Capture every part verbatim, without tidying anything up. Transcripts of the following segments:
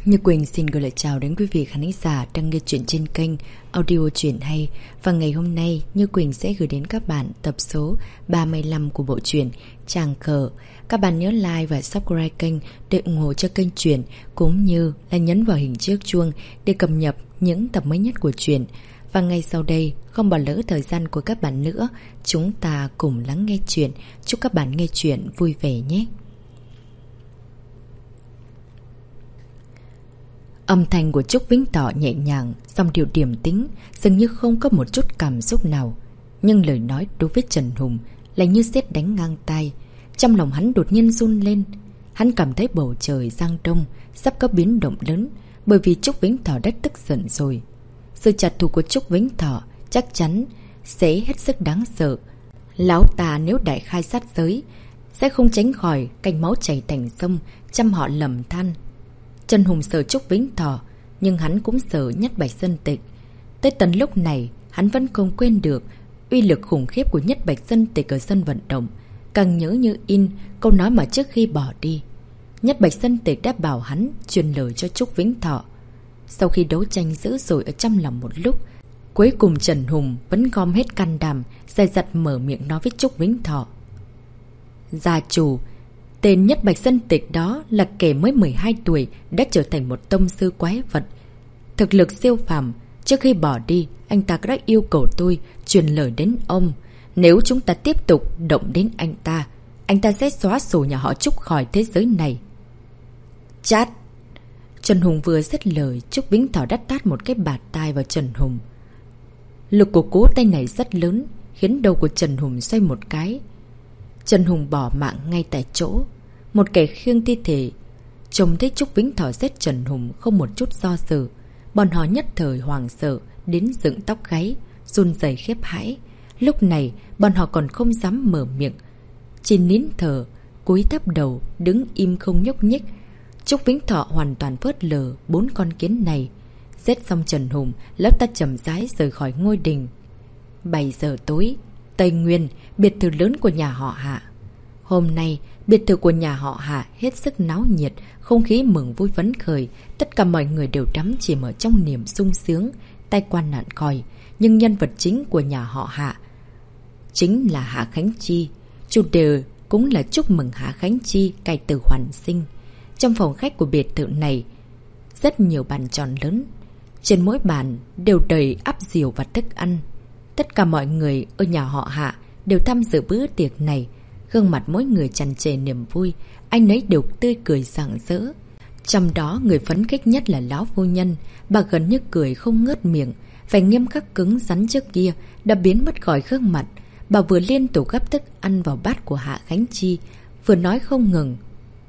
Như Quỳnh xin gửi lời chào đến quý vị khán giả đang nghe chuyện trên kênh Audio Truyện Hay. Và ngày hôm nay Như Quỳnh sẽ gửi đến các bạn tập số ba mươi lăm của bộ truyện Tràng Cờ. Các bạn nhớ like và subscribe kênh để ủng hộ cho kênh truyện, cũng như là nhấn vào hình chiếc chuông để cập nhật những tập mới nhất của truyện. Và ngay sau đây, không bỏ lỡ thời gian của các bạn nữa, chúng ta cùng lắng nghe truyện. Chúc các bạn nghe truyện vui vẻ nhé. Âm thanh của Trúc Vĩnh Thọ nhẹ nhàng, song điệu điềm tĩnh, dường như không có một chút cảm xúc nào. Nhưng lời nói đối với Trần Hùng lại như sét đánh ngang tai. Trong lòng hắn đột nhiên run lên. Hắn cảm thấy bầu trời giang đông sắp có biến động lớn, bởi vì Trúc Vĩnh Thọ đã tức giận rồi. Sự trả thù của Trúc Vĩnh Thọ chắc chắn sẽ hết sức đáng sợ. Lão ta nếu đại khai sát giới sẽ không tránh khỏi canh máu chảy thành sông, trăm họ lầm than. Trần Hùng sợ Trúc Vĩnh Thọ, nhưng hắn cũng sợ Nhất Bạch Dân Tịch. Tới tận lúc này, hắn vẫn không quên được uy lực khủng khiếp của Nhất Bạch Dân Tịch ở sân vận động. Càng nhớ như in câu nói mà trước khi bỏ đi, Nhất Bạch Dân Tịch đã bảo hắn truyền lời cho Trúc Vĩnh Thọ. Sau khi đấu tranh dữ dội ở trong lòng một lúc, cuối cùng Trần Hùng vẫn gom hết can đảm, dè dặt mở miệng nói với Trúc Vĩnh Thọ. Gia chủ, tên Nhất Bạch Dân Tịch đó là kẻ mới mười hai tuổi đã trở thành một tông sư quái vật. Thực lực siêu phàm. Trước khi bỏ đi, anh ta đã yêu cầu tôi truyền lời đến ông. Nếu chúng ta tiếp tục động đến anh ta, anh ta sẽ xóa sổ nhà họ Trúc khỏi thế giới này. Chát! Trần Hùng vừa dứt lời, Trúc Vĩnh Thọ đã tát một cái bạt tai vào Trần Hùng. Lực của cú tay này rất lớn, khiến đầu của Trần Hùng xoay một cái. Trần Hùng bỏ mạng ngay tại chỗ. Một kẻ khiêng thi thể. Trông thấy Trúc Vĩnh Thọ giết Trần Hùng không một chút do dự. Bọn họ nhất thời hoảng sợ đến dựng tóc gáy, run rẩy khiếp hãi. Lúc này bọn họ còn không dám mở miệng, chỉ nín thở, cúi thấp đầu, đứng im không nhúc nhích. Trúc Vĩnh Thọ hoàn toàn phớt lờ bốn con kiến này. Giết xong Trần Hùng, lão ta chậm rãi rời khỏi ngôi đình. Bảy giờ tối, Tây Nguyên, biệt thự lớn của nhà họ Hạ. Hôm nay, biệt thự của nhà họ Hạ hết sức náo nhiệt, không khí mừng vui phấn khởi. Tất cả mọi người đều đắm chìm ở trong niềm sung sướng, tai qua nạn khỏi. Nhưng nhân vật chính của nhà họ Hạ chính là Hạ Khánh Chi. Chủ đề cũng là chúc mừng Hạ Khánh Chi cải tử hoàn sinh. Trong phòng khách của biệt thự này, rất nhiều bàn tròn lớn. Trên mỗi bàn đều đầy ắp rượu và thức ăn. Tất cả mọi người ở nhà họ Hạ đều tham dự bữa tiệc này. Gương mặt mỗi người tràn trề niềm vui, anh ấy đều tươi cười rạng rỡ. Trong đó người phấn khích nhất là lão phu nhân. Bà gần như cười không ngớt miệng. Vẻ nghiêm khắc cứng rắn trước kia đã biến mất khỏi gương mặt. Bà vừa liên tục gắp thức ăn vào bát của Hạ Khánh Chi, vừa nói không ngừng.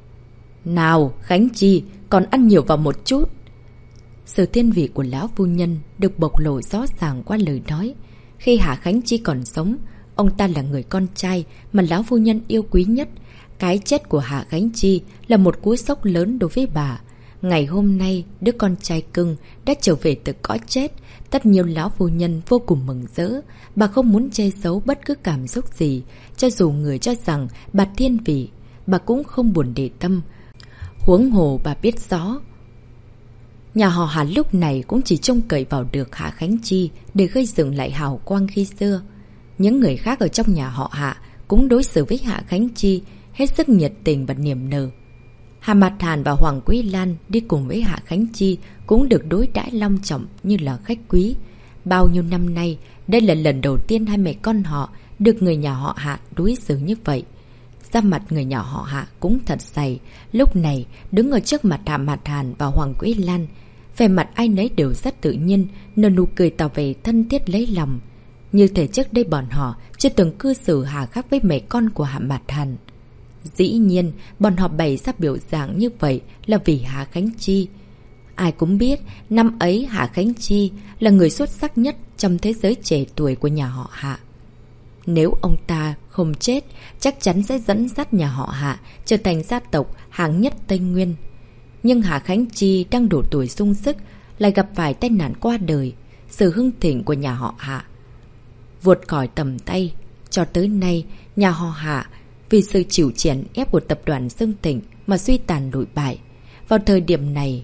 Nào Khánh Chi, còn ăn nhiều vào một chút. Sự thiên vị của lão phu nhân được bộc lộ rõ ràng qua lời nói. Khi Hạ Khánh Chi còn sống, ông ta là người con trai mà lão phu nhân yêu quý nhất. Cái chết của Hạ Khánh Chi là một cú sốc lớn đối với bà. Ngày hôm nay, đứa con trai cưng đã trở về từ cõi chết. Tất nhiên lão phu nhân vô cùng mừng rỡ. Bà không muốn che giấu bất cứ cảm xúc gì. Cho dù người cho rằng bà thiên vị, bà cũng không buồn để tâm. Huống hồ bà biết rõ, nhà họ Hạ lúc này cũng chỉ trông cậy vào được Hạ Khánh Chi để gây dựng lại hào quang khi xưa. Những người khác ở trong nhà họ Hạ cũng đối xử với Hạ Khánh Chi hết sức nhiệt tình và niềm nở. Hà Mạt Hàn và Hoàng Quý Lan đi cùng với Hạ Khánh Chi cũng được đối đãi long trọng như là khách quý. Bao nhiêu năm nay, đây là lần đầu tiên hai mẹ con họ được người nhà họ Hạ đối xử như vậy. Da mặt người nhà họ Hạ cũng thật dày. Lúc này đứng ở trước mặt Hà Mạt Hàn và Hoàng Quý Lan, vẻ mặt ai nấy đều rất tự nhiên, nở nụ cười tỏ vẻ thân thiết lấy lòng. Như thể trước đây bọn họ chưa từng cư xử hà khắc với mẹ con của Hạ Mạt Hàn. Dĩ nhiên, bọn họ bày ra biểu dạng như vậy là vì Hạ Khánh Chi. Ai cũng biết, năm ấy Hạ Khánh Chi là người xuất sắc nhất trong thế giới trẻ tuổi của nhà họ Hạ. Nếu ông ta không chết, chắc chắn sẽ dẫn dắt nhà họ Hạ trở thành gia tộc hạng nhất Tây Nguyên. Nhưng Hạ Khánh Chi đang đủ tuổi sung sức, lại gặp phải tai nạn qua đời. Sự hưng thịnh của nhà họ Hạ vượt khỏi tầm tay. Cho tới nay, nhà họ Hạ vì sự chịu chèn ép của tập đoàn Dương Tịnh mà suy tàn lụi bại. Vào thời điểm này,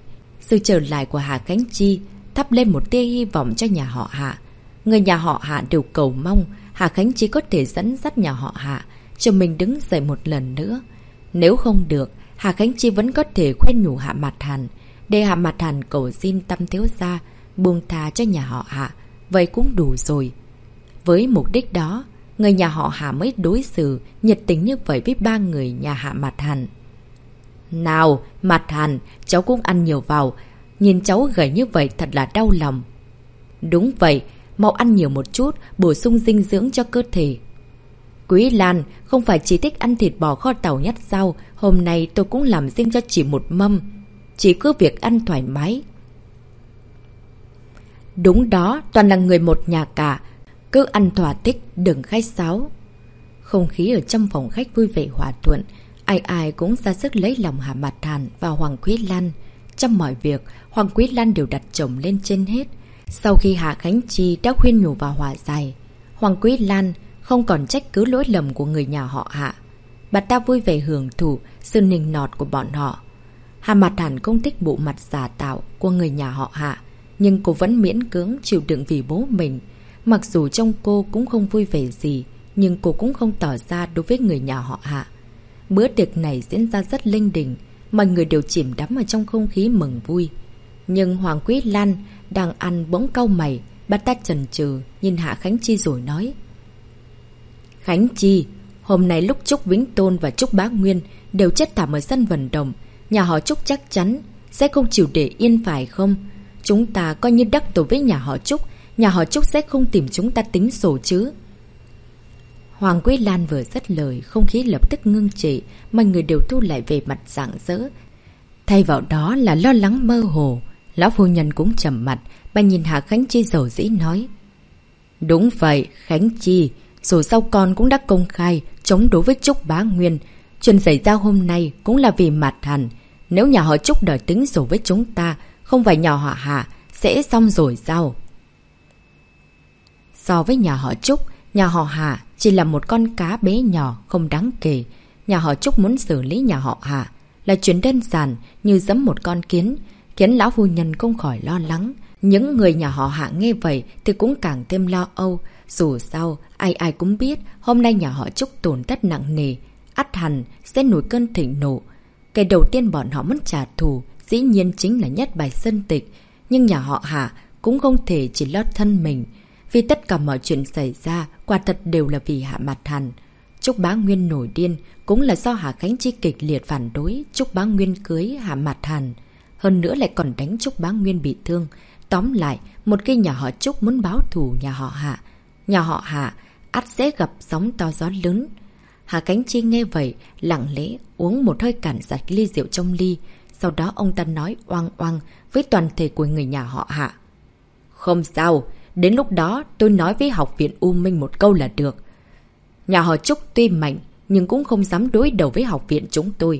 Sự trở lại của Hà Khánh Chi thắp lên một tia hy vọng cho nhà họ Hạ. Người nhà họ Hạ đều cầu mong Hà Khánh Chi có thể dẫn dắt nhà họ Hạ cho mình đứng dậy một lần nữa. Nếu không được, Hà Khánh Chi vẫn có thể khuyên nhủ Hạ Mạt Hàn, để Hạ Mạt Hàn cầu xin Tâm Thiếu Gia buông tha cho nhà họ Hạ. Vậy cũng đủ rồi. Với mục đích đó, người nhà họ Hạ mới đối xử nhiệt tình như vậy với ba người nhà Hạ Mạt Hàn. Nào, Mạt Hàn, cháu cũng ăn nhiều vào. Nhìn cháu gầy như vậy thật là đau lòng. Đúng vậy, mau ăn nhiều một chút, bổ sung dinh dưỡng cho cơ thể. Quý Lan, không phải chỉ thích ăn thịt bò kho tàu nhát sao, hôm nay tôi cũng làm riêng cho chị một mâm. Chỉ cứ việc ăn thoải mái. Đúng đó, toàn là người một nhà cả. Cứ ăn thỏa thích, đừng khách sáo. Không khí ở trong phòng khách vui vẻ hòa thuận. Ai ai cũng ra sức lấy lòng Hạ Mạt Hàn và Hoàng Quý Lan. Trong mọi việc, Hoàng Quý Lan đều đặt chồng lên trên hết. Sau khi Hạ Khánh Chi đã khuyên nhủ và hòa giải, Hoàng Quý Lan không còn trách cứ lỗi lầm của người nhà họ Hạ. Bà ta vui vẻ hưởng thụ sự nịnh nọt của bọn họ. Hạ Mạt Hàn không thích bộ mặt giả tạo của người nhà họ Hạ, nhưng cô vẫn miễn cưỡng chịu đựng vì bố mình. Mặc dù trong cô cũng không vui vẻ gì, nhưng cô cũng không tỏ ra đối với người nhà họ Hạ. Bữa tiệc này diễn ra rất linh đình, mọi người đều chìm đắm ở trong không khí mừng vui. Nhưng Hoàng Quý Lan đang ăn bỗng cau mày, bà ta chần chừ nhìn Hạ Khánh Chi rồi nói: Khánh Chi, hôm nay lúc Trúc Vĩnh Tôn và Trúc Bá Nguyên đều chết thảm ở sân vận động, nhà họ Trúc chắc chắn sẽ không chịu để yên phải không? Chúng ta coi như đắc tội với nhà họ Trúc, nhà họ Trúc sẽ không tìm chúng ta tính sổ chứ. Hoàng Quý Lan vừa dứt lời, không khí lập tức ngưng trệ, mọi người đều thu lại về mặt rạng rỡ. Thay vào đó là lo lắng mơ hồ. Lão phu nhân cũng trầm mặt, bà nhìn Hạ Khánh Chi dầu dĩ nói: Đúng vậy, Khánh Chi, rồi sau con cũng đã công khai chống đối với Trúc Bá Nguyên. Chuyện xảy ra hôm nay cũng là vì Mạt Hàn. Nếu nhà họ Trúc đòi tính sổ với chúng ta, không phải nhà họ Hạ sẽ xong rồi sao? So với nhà họ Trúc, nhà họ Hạ chỉ là một con cá bé nhỏ không đáng kể. Nhà họ Trúc muốn xử lý nhà họ Hạ là chuyện đơn giản như giẫm một con kiến, khiến lão phu nhân không khỏi lo lắng. Những người nhà họ Hạ nghe vậy thì cũng càng thêm lo âu. Dù sao, ai ai cũng biết hôm nay nhà họ Trúc tổn thất nặng nề, ắt hẳn sẽ nổi cơn thịnh nộ. Cái đầu tiên bọn họ muốn trả thù dĩ nhiên chính là Nhất Bạch Sơn Tịch. Nhưng nhà họ Hạ cũng không thể chỉ lo thân mình, vì tất cả mọi chuyện xảy ra quả thật đều là vì Hạ Mạt Hàn. Trúc Bá Nguyên nổi điên cũng là do Hạ Khánh Chi kịch liệt phản đối Trúc Bá Nguyên cưới Hạ Mạt Hàn. Hơn nữa lại còn đánh Trúc Bá Nguyên bị thương. Tóm lại, một khi nhà họ Trúc muốn báo thù nhà họ Hạ, nhà họ Hạ ắt sẽ gặp sóng to gió lớn. Hạ Khánh Chi nghe vậy, lặng lẽ uống một hơi cạn sạch ly rượu trong ly. Sau đó ông ta nói oang oang với toàn thể của người nhà họ Hạ: Không sao, đến lúc đó tôi nói với học viện U Minh một câu là được. Nhà họ Trúc tuy mạnh, nhưng cũng không dám đối đầu với học viện chúng tôi.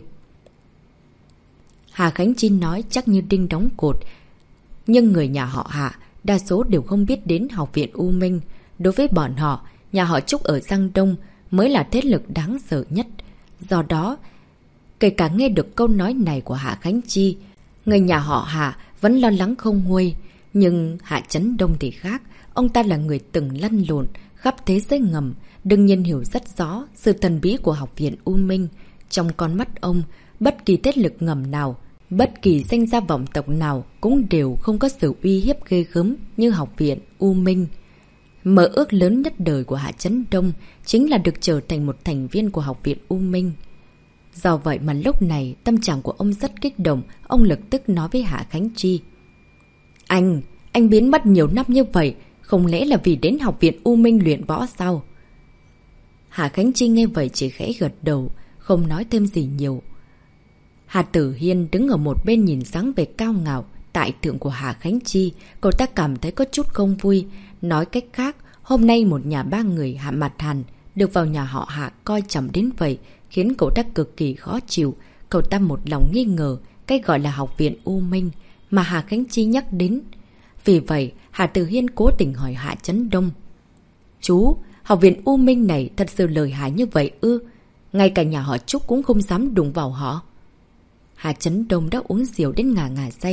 Hà Khánh Chi nói chắc như đinh đóng cột. Nhưng người nhà họ Hạ đa số đều không biết đến học viện U Minh. Đối với bọn họ, nhà họ Trúc ở Giang Đông mới là thế lực đáng sợ nhất. Do đó, kể cả nghe được câu nói này của Hạ Khánh Chi, người nhà họ Hạ vẫn lo lắng không nguôi. Nhưng Hạ Chấn Đông thì khác. Ông ta là người từng lăn lộn khắp thế giới ngầm, đương nhiên hiểu rất rõ sự thần bí của học viện U Minh. Trong con mắt ông, bất kỳ thế lực ngầm nào, bất kỳ danh gia vọng tộc nào cũng đều không có sự uy hiếp ghê gớm như học viện U Minh. Mơ ước lớn nhất đời của Hạ Chấn Đông chính là được trở thành một thành viên của học viện U Minh. Do vậy mà lúc này tâm trạng của ông rất kích động. Ông lập tức nói với Hạ Khánh Chi: Anh, anh biến mất nhiều năm như vậy, không lẽ là vì đến học viện U Minh luyện võ sao? Hạ Khánh Chi nghe vậy chỉ khẽ gật đầu, không nói thêm gì nhiều. Hà Tử Hiên đứng ở một bên nhìn dáng vẻ cao ngạo tại thượng của Hạ Khánh Chi, cậu ta cảm thấy có chút không vui. Nói cách khác, hôm nay một nhà ba người Hạ Mạt Hàn được vào nhà họ Hạ coi trọng đến vậy, khiến cậu ta cực kỳ khó chịu. Cậu ta một lòng nghi ngờ cái gọi là học viện U Minh mà Hạ Khánh Chi nhắc đến. Vì vậy, Hà Tử Hiên cố tình hỏi Hạ Chấn Đông: Chú, học viện U Minh này thật sự lợi hại như vậy ư? Ngay cả nhà họ Trúc cũng không dám đụng vào họ. Hạ Chấn Đông đã uống rượu đến ngà ngà say.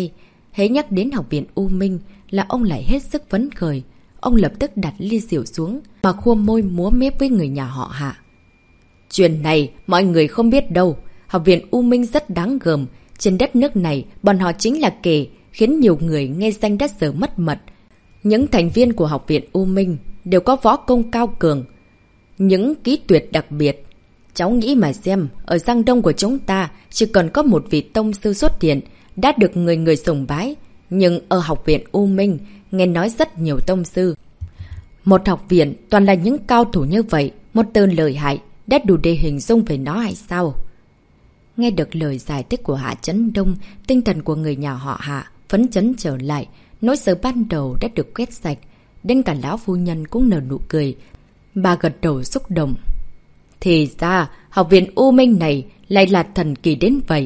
hễ nhắc đến học viện U Minh là ông lại hết sức phấn khởi. Ông lập tức đặt ly rượu xuống mà khua môi múa mép với người nhà họ Hạ. Chuyện này mọi người không biết đâu. Học viện U Minh rất đáng gờm. Trên đất nước này, bọn họ chính là kẻ khiến nhiều người nghe danh đã giờ mất mật. Những thành viên của học viện U Minh đều có võ công cao cường, những kỹ tuyệt đặc biệt. Cháu nghĩ mà xem, ở Giang Đông của chúng ta chỉ cần có một vị tông sư xuất hiện đã được người người sùng bái. Nhưng ở học viện U Minh, nghe nói rất nhiều tông sư. Một học viện toàn là những cao thủ như vậy, một từ lợi hại đã đủ để hình dung về nó hay sao? Nghe được lời giải thích của Hạ Chấn Đông, tinh thần của người nhà họ Hạ phấn chấn trở lại, nỗi sợ ban đầu đã được quét sạch. Đến cả lão phu nhân cũng nở nụ cười. Bà gật đầu xúc động. Thì ra, học viện U Minh này lại là thần kỳ đến vậy.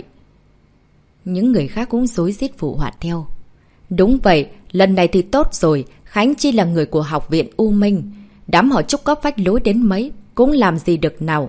Những người khác cũng rối rít phụ họa theo. Đúng vậy, lần này thì tốt rồi, Khánh Chi là người của học viện U Minh. Đám họ Trúc có phách lối đến mấy, cũng làm gì được nào.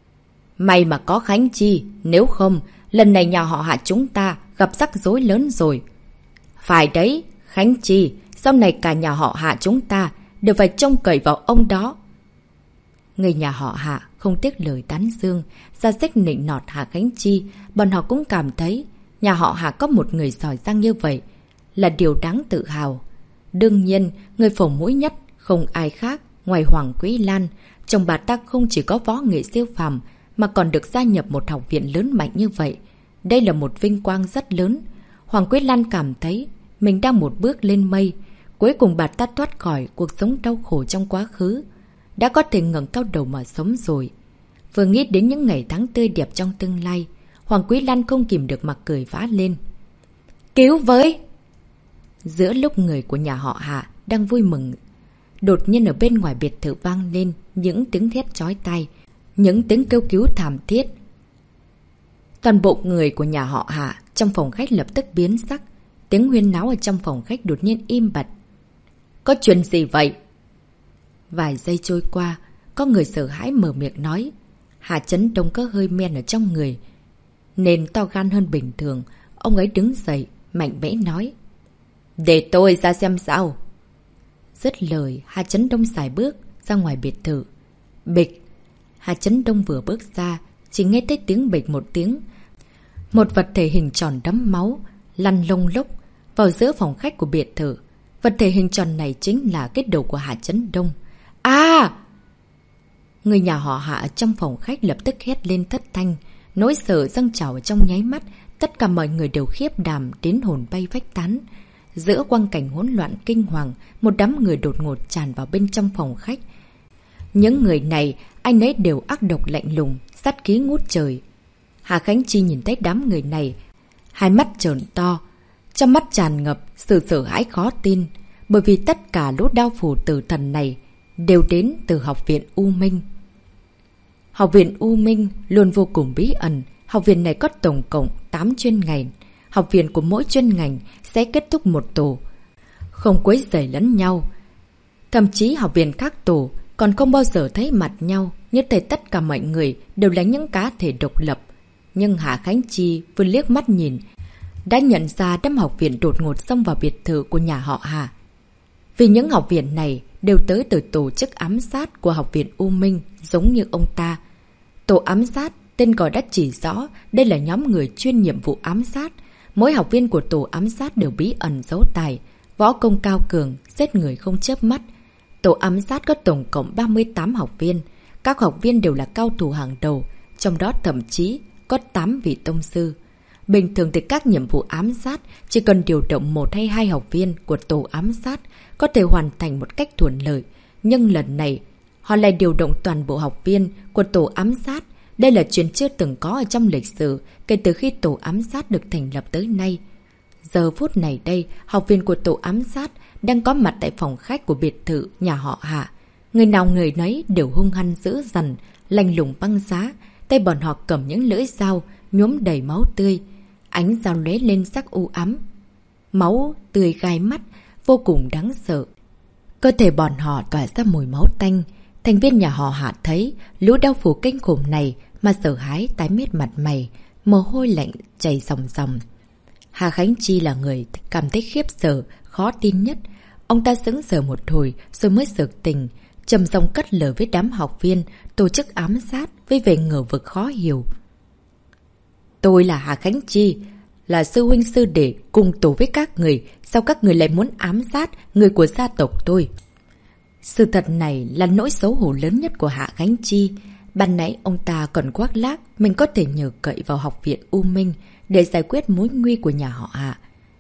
May mà có Khánh Chi, nếu không, lần này nhà họ Hạ chúng ta gặp rắc rối lớn rồi. Phải đấy, Khánh Chi, sau này cả nhà họ Hạ chúng ta đều phải trông cậy vào ông đó. Người nhà họ Hạ không tiếc lời tán dương, ra sức nịnh nọt Hạ Khánh Chi, bọn họ cũng cảm thấy nhà họ Hạ có một người giỏi giang như vậy là điều đáng tự hào. Đương nhiên, người phổ mũi nhất không ai khác ngoài Hoàng Quý Lan. Chồng bà ta không chỉ có võ nghệ siêu phàm mà còn được gia nhập một học viện lớn mạnh như vậy. Đây là một vinh quang rất lớn. Hoàng Quý Lan cảm thấy mình đang một bước lên mây. Cuối cùng bà ta thoát khỏi cuộc sống đau khổ trong quá khứ, đã có thể ngẩng cao đầu mà sống rồi. Vừa nghĩ đến những ngày tháng tươi đẹp trong tương lai, Hoàng Quý Lan không kìm được mà cười phá lên. Cứu với! Giữa lúc người của nhà họ Hạ đang vui mừng, đột nhiên ở bên ngoài biệt thự vang lên những tiếng thét chói tai, những tiếng kêu cứu thảm thiết. Toàn bộ người của nhà họ Hạ trong phòng khách lập tức biến sắc. Tiếng huyên náo ở trong phòng khách đột nhiên im bặt. Có chuyện gì vậy? Vài giây trôi qua, có người sợ hãi mở miệng nói. Hạ Chấn Đông có hơi men ở trong người, nên to gan hơn bình thường. Ông ấy đứng dậy, mạnh mẽ nói. Để tôi ra xem sao. Dứt lời, Hạ Chấn Đông xài bước ra ngoài biệt thự. Bịch! Hạ Chấn Đông vừa bước ra, chỉ nghe thấy tiếng bịch một tiếng. Một vật thể hình tròn đẫm máu lăn lông lốc vào giữa phòng khách của biệt thự. Vật thể hình tròn này chính là cái đầu của Hạ Chấn Đông. À! Người nhà họ Hạ ở trong phòng khách lập tức hét lên thất thanh. Nỗi sợ dâng trào ở trong nháy mắt. Tất cả mọi người đều khiếp đảm đến hồn bay vách tán. Giữa quang cảnh hỗn loạn kinh hoàng, một đám người đột ngột tràn vào bên trong phòng khách. Những người này, ai nấy đều ác độc lạnh lùng, sát khí ngút trời. Hạ Khánh Chi nhìn thấy đám người này, hai mắt trợn to, trong mắt tràn ngập sự sợ hãi khó tin, bởi vì tất cả lũ đao phủ tử thần này đều đến từ học viện U Minh. Học viện U Minh luôn vô cùng bí ẩn. Học viện này có tổng cộng tám chuyên ngành. Học viện của mỗi chuyên ngành sẽ kết thúc một tổ, không quấy rầy lẫn nhau. Thậm chí học viện khác tổ còn không bao giờ thấy mặt nhau. Như thế tất cả mọi người đều là những cá thể độc lập. Nhưng Hạ Khánh Chi vừa liếc mắt nhìn đã nhận ra đám học viện đột ngột xông vào biệt thự của nhà họ Hà. Vì những học viện này đều tới từ tổ chức ám sát của học viện U Minh, giống như ông ta. Tổ ám sát, tên gọi đã chỉ rõ, đây là nhóm người chuyên nhiệm vụ ám sát. Mỗi học viên của tổ ám sát đều bí ẩn giấu tài, võ công cao cường, giết người không chớp mắt. Tổ ám sát có tổng cộng ba mươi tám học viên. Các học viên đều là cao thủ hàng đầu, trong đó thậm chí có tám vị tông sư. Bình thường thì các nhiệm vụ ám sát chỉ cần điều động một hay hai học viên của tổ ám sát có thể hoàn thành một cách thuận lợi. Nhưng lần này, họ lại điều động toàn bộ học viên của tổ ám sát. Đây là chuyện chưa từng có ở trong lịch sử kể từ khi tổ ám sát được thành lập tới nay. Giờ phút này đây, học viên của tổ ám sát đang có mặt tại phòng khách của biệt thự nhà họ Hạ. Người nào người nấy đều hung hăng dữ dằn, lạnh lùng băng giá. Tay bọn họ cầm những lưỡi dao nhuốm đầy máu tươi. Ánh dao lóe lên sắc u ám. Máu tươi gai mắt, vô cùng đáng sợ. Cơ thể bọn họ tỏa ra mùi máu tanh. Thành viên nhà họ Hạ thấy lũ đao phủ kinh khủng này mà sợ hãi tái mét mặt mày, mồ hôi lạnh chảy ròng ròng. Hà Khánh Chi là người cảm thấy khiếp sợ, khó tin nhất. Ông ta sững sờ một hồi rồi mới sực tỉnh, trầm giọng cất lời với đám học viên, tổ chức ám sát với vẻ ngờ vực khó hiểu. Tôi là Hà Khánh Chi, là sư huynh sư đệ cùng tổ với các người, sao các người lại muốn ám sát người của gia tộc tôi? Sự thật này là nỗi xấu hổ lớn nhất của Hạ Khánh Chi. Ban nãy ông ta còn khoác lác mình có thể nhờ cậy vào học viện U Minh để giải quyết mối nguy của nhà họ Hạ.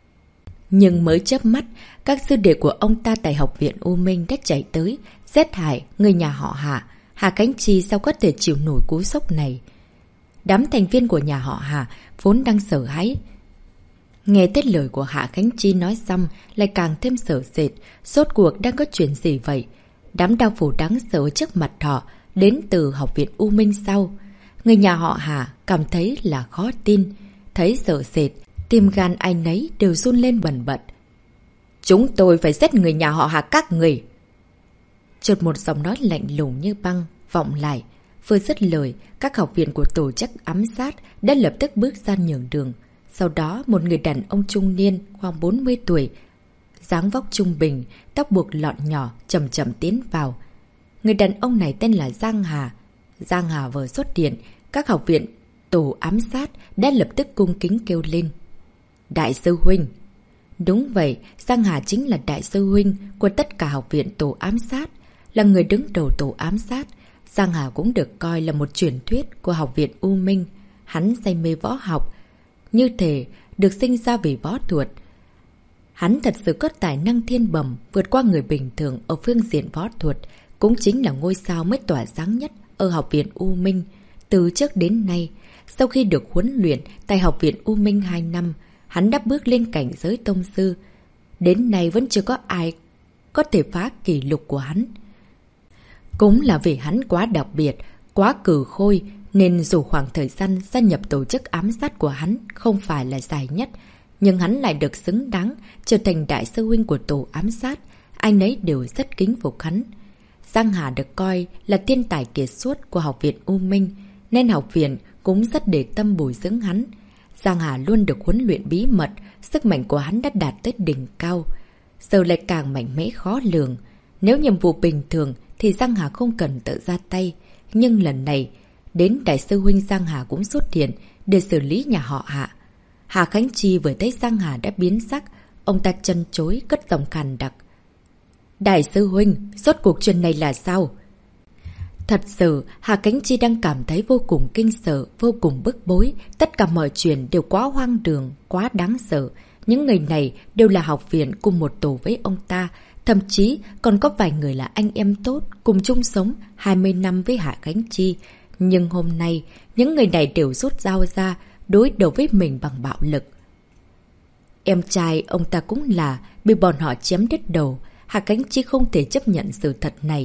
Nhưng mới chớp mắt, các sư đệ của ông ta tại học viện U Minh đã chạy tới, giết hại người nhà họ Hạ. Hạ Khánh Chi sao có thể chịu nổi cú sốc này? Đám thành viên của nhà họ Hạ vốn đang sợ hãi. Nghe tới lời của Hạ Khánh Chi nói xong lại càng thêm sợ sệt. Rốt cuộc đang có chuyện gì vậy? Đám đao phủ đáng sợ trước mặt họ đến từ học viện U Minh sau. Người nhà họ Hạ cảm thấy là khó tin. Thấy sợ sệt, tim gan ai nấy đều run lên bần bật. Chúng tôi phải giết người nhà họ Hạ các người. Chợt một giọng nói lạnh lùng như băng vọng lại. Vừa dứt lời, các học viên của tổ chức ám sát đã lập tức bước ra nhường đường. Sau đó, một người đàn ông trung niên khoảng bốn mươi tuổi, dáng vóc trung bình, tóc buộc lọn nhỏ, chậm chậm tiến vào. Người đàn ông này tên là Giang Hà. Giang Hà vừa xuất hiện, các học viện tổ ám sát đã lập tức cung kính kêu lên. Đại sư huynh! Đúng vậy, Giang Hà chính là đại sư huynh của tất cả học viện tổ ám sát, là người đứng đầu tổ ám sát. Giang Hà cũng được coi là một truyền thuyết của học viện U Minh. Hắn say mê võ học, như thể được sinh ra vì võ thuật. Hắn thật sự có tài năng thiên bẩm vượt qua người bình thường ở phương diện võ thuật, cũng chính là ngôi sao mới tỏa sáng nhất ở học viện U Minh. Từ trước đến nay, sau khi được huấn luyện tại học viện U Minh hai năm, hắn đã bước lên cảnh giới tông sư. Đến nay vẫn chưa có ai có thể phá kỷ lục của hắn. Cũng là vì hắn quá đặc biệt, quá cừ khôi, nên dù khoảng thời gian gia nhập tổ chức ám sát của hắn không phải là dài nhất, nhưng hắn lại được xứng đáng trở thành đại sư huynh của tổ ám sát. Ai nấy đều rất kính phục hắn. Giang Hà được coi là thiên tài kiệt xuất của học viện U Minh, nên học viện cũng rất để tâm bồi dưỡng hắn. Giang Hà luôn được huấn luyện bí mật, sức mạnh của hắn đã đạt tới đỉnh cao, giờ lại càng mạnh mẽ khó lường. Nếu nhiệm vụ bình thường thì Giang Hà không cần tự ra tay, nhưng lần này đến đại sư huynh Giang Hà cũng xuất hiện để xử lý nhà họ Hạ. Hà Khánh Chi vừa thấy Giang Hà đã biến sắc, ông ta chân chối cất giọng khàn đặc. Đại sư huynh, rốt cuộc chuyện này là sao? Thật sự, Hà Khánh Chi đang cảm thấy vô cùng kinh sợ, vô cùng bức bối. Tất cả mọi chuyện đều quá hoang đường, quá đáng sợ. Những người này đều là học viện cùng một tổ với ông ta. Thậm chí còn có vài người là anh em tốt, cùng chung sống hai mươi năm với Hạ Khánh Chi. Nhưng hôm nay, những người này đều rút dao ra, đối đầu với mình bằng bạo lực. Em trai ông ta cũng là bị bọn họ chém đứt đầu. Hạ Khánh Chi không thể chấp nhận sự thật này.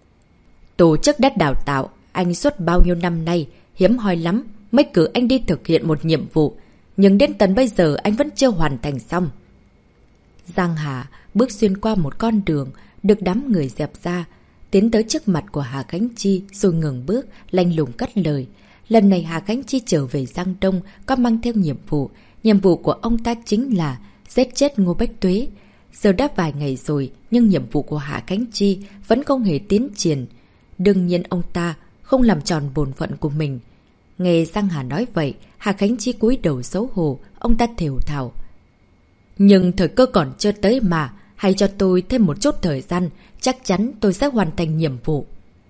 Tổ chức đã đào tạo anh suốt bao nhiêu năm nay, hiếm hoi lắm mới cử anh đi thực hiện một nhiệm vụ, nhưng đến tận bây giờ anh vẫn chưa hoàn thành xong. Giang Hà bước xuyên qua một con đường được đám người dẹp ra, tiến tới trước mặt của Hà Khánh Chi rồi ngừng bước, lạnh lùng cất lời. Lần này Hà Khánh Chi trở về Giang Đông có mang theo nhiệm vụ. Nhiệm vụ của ông ta chính là giết chết Ngô Bách Tuế. Giờ đã vài ngày rồi, nhưng nhiệm vụ của Hạ Khánh Chi vẫn không hề tiến triển. Đương nhiên ông ta không làm tròn bổn phận của mình. Nghe Giang Hà nói vậy, Hạ Khánh Chi cúi đầu xấu hổ, ông ta thều thào. Nhưng thời cơ còn chưa tới mà, hãy cho tôi thêm một chút thời gian, chắc chắn tôi sẽ hoàn thành nhiệm vụ.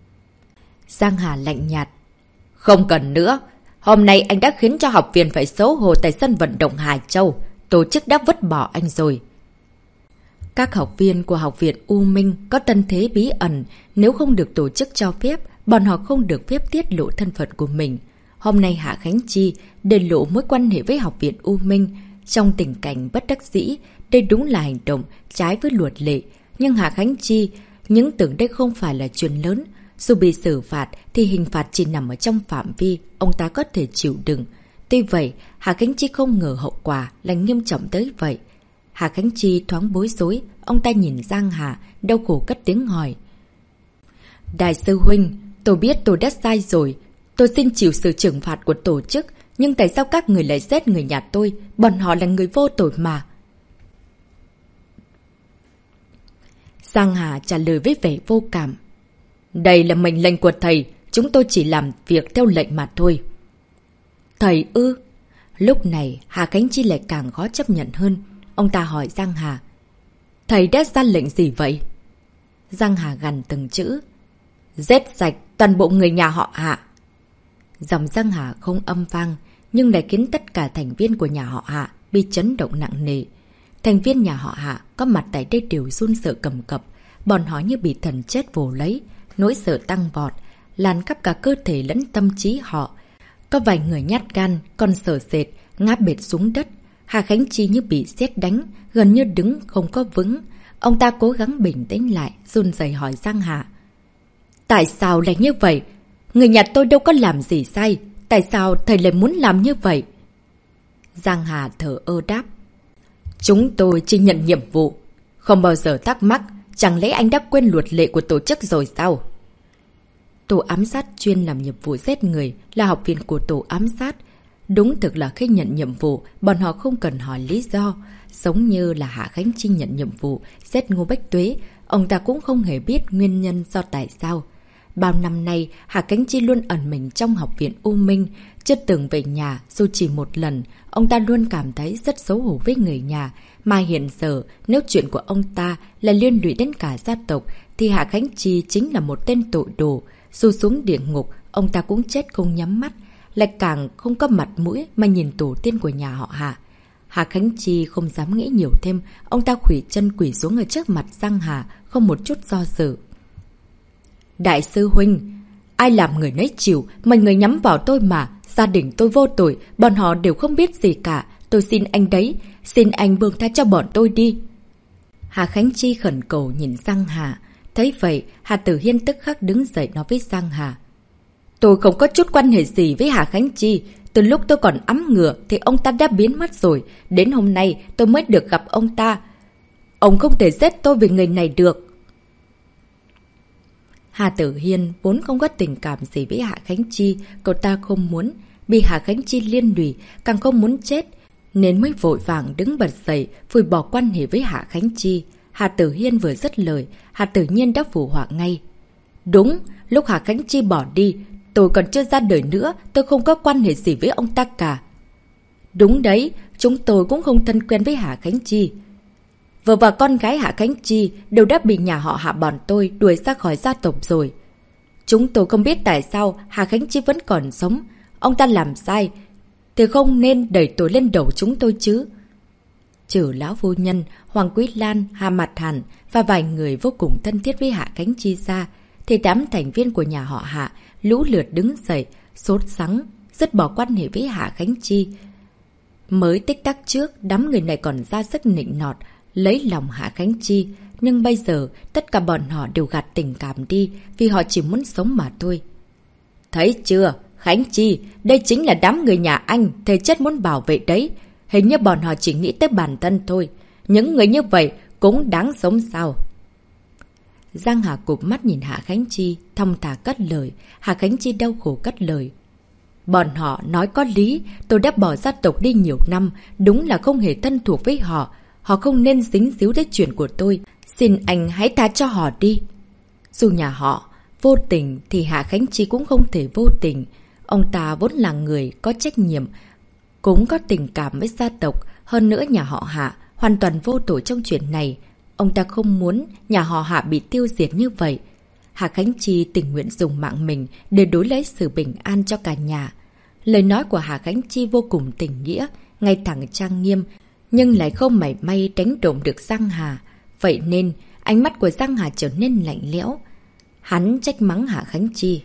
Giang Hà lạnh nhạt. Không cần nữa, hôm nay anh đã khiến cho học viên phải xấu hổ tại sân vận động Hà Châu, tổ chức đã vứt bỏ anh rồi. Các học viên của học viện U Minh có thân thế bí ẩn, nếu không được tổ chức cho phép, bọn họ không được phép tiết lộ thân phận của mình. Hôm nay Hạ Khánh Chi để lộ mối quan hệ với học viện U Minh. Trong tình cảnh bất đắc dĩ, đây đúng là hành động trái với luật lệ. Nhưng Hạ Khánh Chi những tưởng đây không phải là chuyện lớn. Dù bị xử phạt thì hình phạt chỉ nằm ở trong phạm vi ông ta có thể chịu đựng. Tuy vậy, Hạ Khánh Chi không ngờ hậu quả là nghiêm trọng tới vậy. Hạ Khánh Chi thoáng bối rối, ông ta nhìn Giang Hà, đau khổ cất tiếng hỏi. Đại sư huynh, tôi biết tôi đã sai rồi. Tôi xin chịu sự trừng phạt của tổ chức, Nhưng tại sao các người lại giết người nhà tôi? Bọn họ là người vô tội mà. Giang Hà trả lời với vẻ vô cảm. Đây là mệnh lệnh của thầy, chúng tôi chỉ làm việc theo lệnh mà thôi. Thầy ư? Lúc này Hà Khánh Chi lại càng khó chấp nhận hơn. Ông ta hỏi Giang Hà. Thầy đã ra lệnh gì vậy? Giang Hà gằn từng chữ. Giết sạch toàn bộ người nhà họ Hạ. Dòng Giang Hà không âm vang, nhưng lại khiến tất cả thành viên của nhà họ Hạ bị chấn động nặng nề. Thành viên nhà họ Hạ có mặt tại đây đều run sợ cầm cập. Bọn họ như bị thần chết vồ lấy, nỗi sợ tăng vọt, lan khắp cả cơ thể lẫn tâm trí họ. Có vài người nhát gan, còn sợ sệt, ngã bệt xuống đất. Hà Khánh Chi như bị sét đánh, gần như đứng không có vững. Ông ta cố gắng bình tĩnh lại, run rẩy hỏi Giang Hà. Tại sao lại như vậy? Người nhà tôi đâu có làm gì sai. Tại sao thầy lại muốn làm như vậy? Giang Hà thở ơ đáp. Chúng tôi chỉ nhận nhiệm vụ. Không bao giờ thắc mắc. Chẳng lẽ anh đã quên luật lệ của tổ chức rồi sao? Tổ ám sát chuyên làm nhiệm vụ giết người là học viên của tổ ám sát. Đúng thực là khi nhận nhiệm vụ, bọn họ không cần hỏi lý do. Giống như là Hạ Khánh Chi nhận nhiệm vụ giết Ngô Bách Tuế, ông ta cũng không hề biết nguyên nhân do tại sao. Bao năm nay, Hạ Khánh Chi luôn ẩn mình trong học viện U Minh, chưa từng về nhà dù chỉ một lần. Ông ta luôn cảm thấy rất xấu hổ với người nhà, mà hiện giờ nếu chuyện của ông ta là liên lụy đến cả gia tộc thì Hạ Khánh Chi chính là một tên tội đồ. Dù xuống địa ngục, ông ta cũng chết không nhắm mắt, lại càng không có mặt mũi mà nhìn tổ tiên của nhà họ Hạ. Hạ Khánh Chi không dám nghĩ nhiều thêm, ông ta khuỵu chân quỳ xuống ở trước mặt Giang Hà, không một chút do dự. Đại sư huynh, ai làm người nấy chịu, mà người nhắm vào tôi mà, gia đình tôi vô tội, bọn họ đều không biết gì cả, tôi xin anh đấy, xin anh buông tha cho bọn tôi đi. Hạ Khánh Chi khẩn cầu nhìn Giang Hà, thấy vậy, Hà Tử Hiên tức khắc đứng dậy nói với Giang Hà. Tôi không có chút quan hệ gì với Hạ Khánh Chi, từ lúc tôi còn ấm ngựa thì ông ta đã biến mất rồi, đến hôm nay tôi mới được gặp ông ta. Ông không thể giết tôi vì người này được. Hà Tử Hiên vốn không có tình cảm gì với Hạ Khánh Chi, cậu ta không muốn bị Hạ Khánh Chi liên lụy, càng không muốn chết, nên mới vội vàng đứng bật dậy, phủi bỏ quan hệ với Hạ Khánh Chi. Hà Tử Hiên vừa dứt lời, Hà Tử Nhiên đã phụ họa ngay. Đúng, lúc Hạ Khánh Chi bỏ đi, tôi còn chưa ra đời nữa, tôi không có quan hệ gì với ông ta cả. Đúng đấy, chúng tôi cũng không thân quen với Hạ Khánh Chi. Vợ và con gái Hạ Khánh Chi đều đã bị nhà họ Hạ bọn tôi đuổi ra khỏi gia tộc rồi. Chúng tôi không biết tại sao Hạ Khánh Chi vẫn còn sống. Ông ta làm sai thì không nên đẩy tội lên đầu chúng tôi chứ. Trừ lão phu nhân, Hoàng Quý Lan, Hà Mạt Hàn và vài người vô cùng thân thiết với Hạ Khánh Chi ra, thì đám thành viên của nhà họ Hạ lũ lượt đứng dậy, sốt sắng, dứt bỏ quan hệ với Hạ Khánh Chi. Mới tích tắc trước, đám người này còn ra sức nịnh nọt, lấy lòng Hạ Khánh Chi, nhưng bây giờ tất cả bọn họ đều gạt tình cảm đi vì họ chỉ muốn sống mà thôi. Thấy chưa, Khánh Chi, đây chính là đám người nhà anh, thầy chất muốn bảo vệ đấy. Hình như bọn họ chỉ nghĩ tới bản thân thôi. Những người như vậy cũng đáng sống sao? Giang Hà cụp mắt nhìn Hạ Khánh Chi, thong thả cất lời. Hạ Khánh Chi đau khổ cất lời. Bọn họ nói có lý, tôi đã bỏ gia tộc đi nhiều năm, đúng là không hề thân thuộc với họ. Họ không nên dính díu đến chuyện của tôi. Xin anh hãy tha cho họ đi. Dù nhà họ vô tình thì Hạ Khánh Chi cũng không thể vô tình. Ông ta vốn là người có trách nhiệm, cũng có tình cảm với gia tộc. Hơn nữa nhà họ Hạ hoàn toàn vô tội trong chuyện này. Ông ta không muốn nhà họ Hạ bị tiêu diệt như vậy. Hạ Khánh Chi tình nguyện dùng mạng mình để đối lấy sự bình an cho cả nhà. Lời nói của Hạ Khánh Chi vô cùng tình nghĩa, ngay thẳng trang nghiêm, nhưng lại không mảy may đánh động được Giang Hà. Vậy nên ánh mắt của Giang Hà trở nên lạnh lẽo. Hắn trách mắng Hạ Khánh Chi.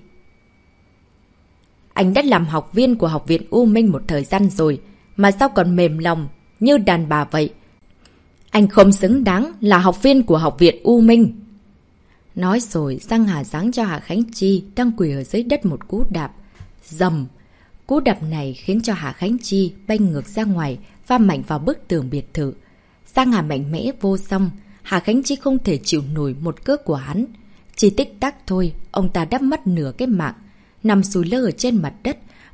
Anh đã làm học viên của học viện U Minh một thời gian rồi, mà sao còn mềm lòng như đàn bà vậy? Anh không xứng đáng là học viên của học viện U Minh. Nói rồi, Giang Hà giáng cho Hạ Khánh Chi đang quỳ ở dưới đất một cú đạp. Dầm! Cú đạp này khiến cho Hạ Khánh Chi bay ngược ra ngoài, va mạnh vào bức tường biệt thự. Giang Hà mạnh mẽ vô song, Hạ Khánh Chi không thể chịu nổi một cước của hắn. Chỉ tích tắc thôi, ông ta đã mất nửa cái mạng, nằm sùi lơ ở trên mặt đất.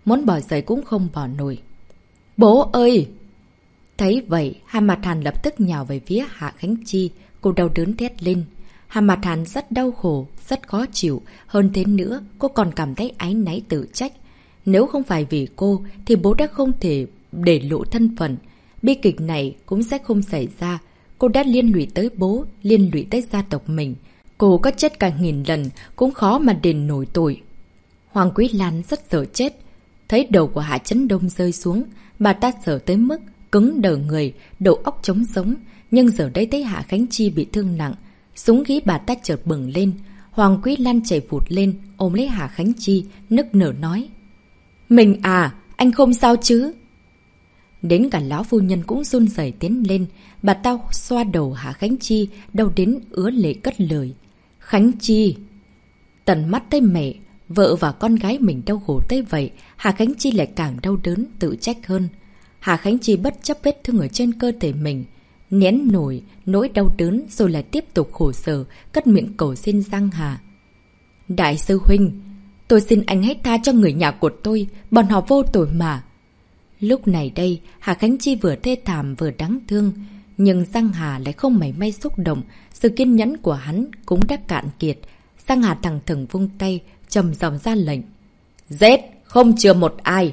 muốn bỏ dậy cũng không bỏ nổi. Bố ơi! Thấy vậy, Hà Mạt Hàn lập tức nhào về phía Hạ Khánh Chi. Cô đau đớn thét lên. Hà Mạt Hàn rất đau khổ, rất khó chịu. Hơn thế nữa, cô còn cảm thấy áy náy tự trách. Nếu không phải vì cô, thì bố đã không thể để lộ thân phận. Bi kịch này cũng sẽ không xảy ra. Cô đã liên lụy tới bố, liên lụy tới gia tộc mình. Cô có chết cả nghìn lần, cũng khó mà đền nổi tội. Hoàng Quý Lan rất sợ chết. Thấy đầu của Hạ Chấn Đông rơi xuống, bà ta sợ tới mức cứng đờ người, đầu óc trống sống. Nhưng giờ đây thấy Hạ Khánh Chi bị thương nặng, súng khí bà ta chợt bừng lên. Hoàng Quý Lan chạy vụt lên, ôm lấy Hạ Khánh Chi, nức nở nói. Mình à, anh không sao chứ? Đến cả lão phu nhân cũng run rẩy tiến lên. Bà ta xoa đầu Hạ Khánh Chi, đau đến ứa lệ cất lời. Khánh Chi! Tận mắt thấy mẹ, vợ và con gái mình đau khổ tới vậy, Hạ Khánh Chi lại càng đau đớn, tự trách hơn. Hạ Khánh Chi bất chấp vết thương ở trên cơ thể mình, nén nổi nỗi đau đớn rồi lại tiếp tục khổ sở, cất miệng cầu xin Giang Hà. Đại sư huynh, tôi xin anh hãy tha cho người nhà của tôi, bọn họ vô tội mà. Lúc này đây, Hạ Khánh Chi vừa thê thảm vừa đáng thương, nhưng Giang Hà lại không mảy may xúc động, sự kiên nhẫn của hắn cũng đã cạn kiệt. Giang Hà thẳng thừng vung tay, trầm giọng ra lệnh. Giết, không chừa một ai!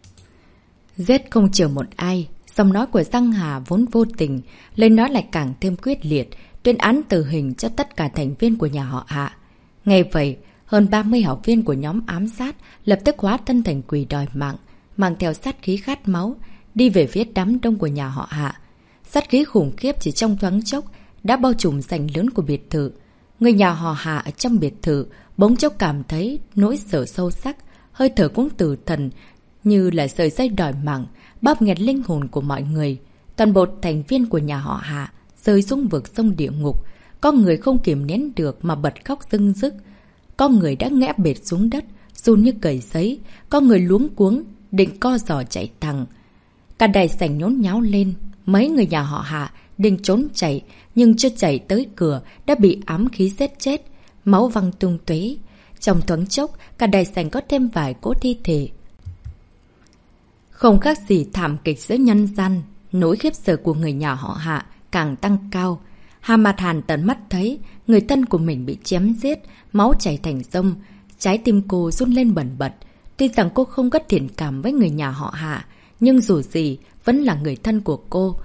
Giết không chừa một ai! Giọng nói của Giang Hà vốn vô tình, lời nói lại càng thêm quyết liệt, tuyên án tử hình cho tất cả thành viên của nhà họ Hạ. Ngay vậy, hơn ba mươi học viên của nhóm ám sát lập tức hóa thân thành quỷ đòi mạng, mang theo sát khí khát máu, đi về phía đám đông của nhà họ Hạ. Sát khí khủng khiếp chỉ trong thoáng chốc đã bao trùm sảnh lớn của biệt thự. Người nhà họ Hạ ở trong biệt thự bỗng chốc cảm thấy nỗi sợ sâu sắc, hơi thở cũng từ thần như là sợi dây đòi mạng, bóp nghẹt linh hồn của mọi người. Toàn bộ thành viên của nhà họ Hạ rơi xuống vực sông địa ngục. Có người không kìm nén được mà bật khóc rưng rức. Có người đã ngã bệt xuống đất, run như cầy giấy. Có người luống cuống, định co giò chạy thẳng. Cả đại sảnh nhốn nháo lên. Mấy người nhà họ Hạ định trốn chạy, nhưng chưa chạy tới cửa đã bị ám khí giết chết, máu văng tung tóe. Trong thoáng chốc, cả đại sảnh có thêm vài cỗ thi thể. Không khác gì thảm kịch giữa nhân gian, nỗi khiếp sợ của người nhà họ Hạ càng tăng cao. Hà Mạt Hàn tận mắt thấy người thân của mình bị chém giết, máu chảy thành sông, trái tim cô run lên bần bật. Tuy rằng cô không có thiện cảm với người nhà họ Hạ, nhưng dù gì vẫn là người thân của cô.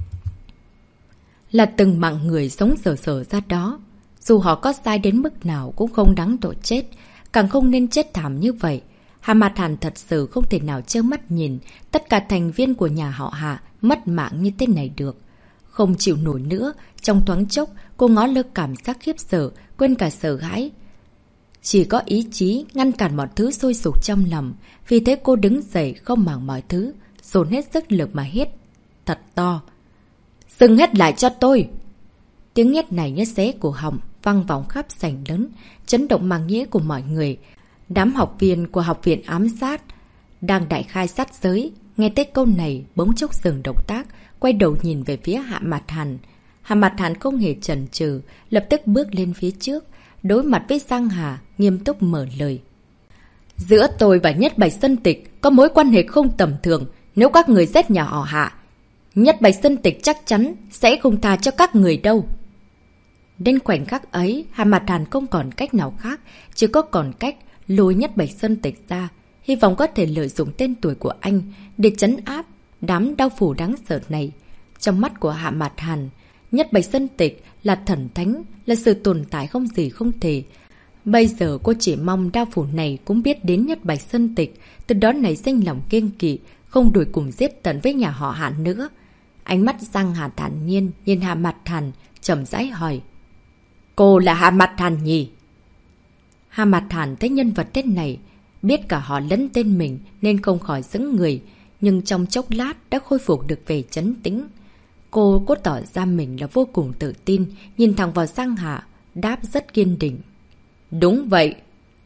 Là từng mạng người sống sờ sờ ra đó. Dù họ có sai đến mức nào cũng không đáng tội chết, càng không nên chết thảm như vậy. Hà Mạt Hàn thật sự không thể nào trơ mắt nhìn tất cả thành viên của nhà họ Hạ mất mạng như thế này được. Không chịu nổi nữa, trong thoáng chốc, cô ngó lơ cảm giác khiếp sợ, quên cả sợ hãi. Chỉ có ý chí ngăn cản mọi thứ sôi sục trong lòng. Vì thế cô đứng dậy không màng mọi thứ, dồn hết sức lực mà hét thật to. Dừng hết lại cho tôi! Tiếng hét này như xé cổ họng, vang vọng khắp sảnh lớn, chấn động màng nhĩ của mọi người. Đám học viên của học viện ám sát đang đại khai sát giới, nghe tới câu này bỗng chốc dừng động tác, quay đầu nhìn về phía Hạ Mạt Hàn. Hạ Mạt Hàn không hề chần chừ, lập tức bước lên phía trước, đối mặt với Giang Hà, nghiêm túc mở lời. Giữa tôi và Nhất Bạch Sơn Tịch có mối quan hệ không tầm thường. Nếu các người giết nhà họ Hạ, Nhất Bạch Sơn Tịch chắc chắn sẽ không tha cho các người đâu. Đến khoảnh khắc ấy, Hà Mạt Hàn không còn cách nào khác, chỉ có còn cách lùi Nhất Bạch Sơn Tịch ra, hy vọng có thể lợi dụng tên tuổi của anh để trấn áp đám đau phủ đáng sợ này. Trong mắt của Hạ Mạt Hàn, Nhất Bạch Sơn Tịch là thần thánh, là sự tồn tại không gì không thể. Bây giờ cô chỉ mong đao phủ này cũng biết đến Nhất Bạch Sơn Tịch, từ đó nảy sinh lòng kiêng kỵ, không đuổi cùng giết tận với nhà họ Hạ nữa. Ánh mắt Giang Hà thản nhiên nhìn Hạ Mạt Hàn, chậm rãi hỏi. Cô là Hạ Mạt Hàn nhỉ? Hạ Mạt Hàn thấy nhân vật tên này, biết cả họ lẫn tên mình nên không khỏi sững người, nhưng trong chốc lát đã khôi phục được vẻ trấn tĩnh. Cô cố tỏ ra mình là vô cùng tự tin, nhìn thẳng vào Giang Hà, đáp rất kiên định. Đúng vậy.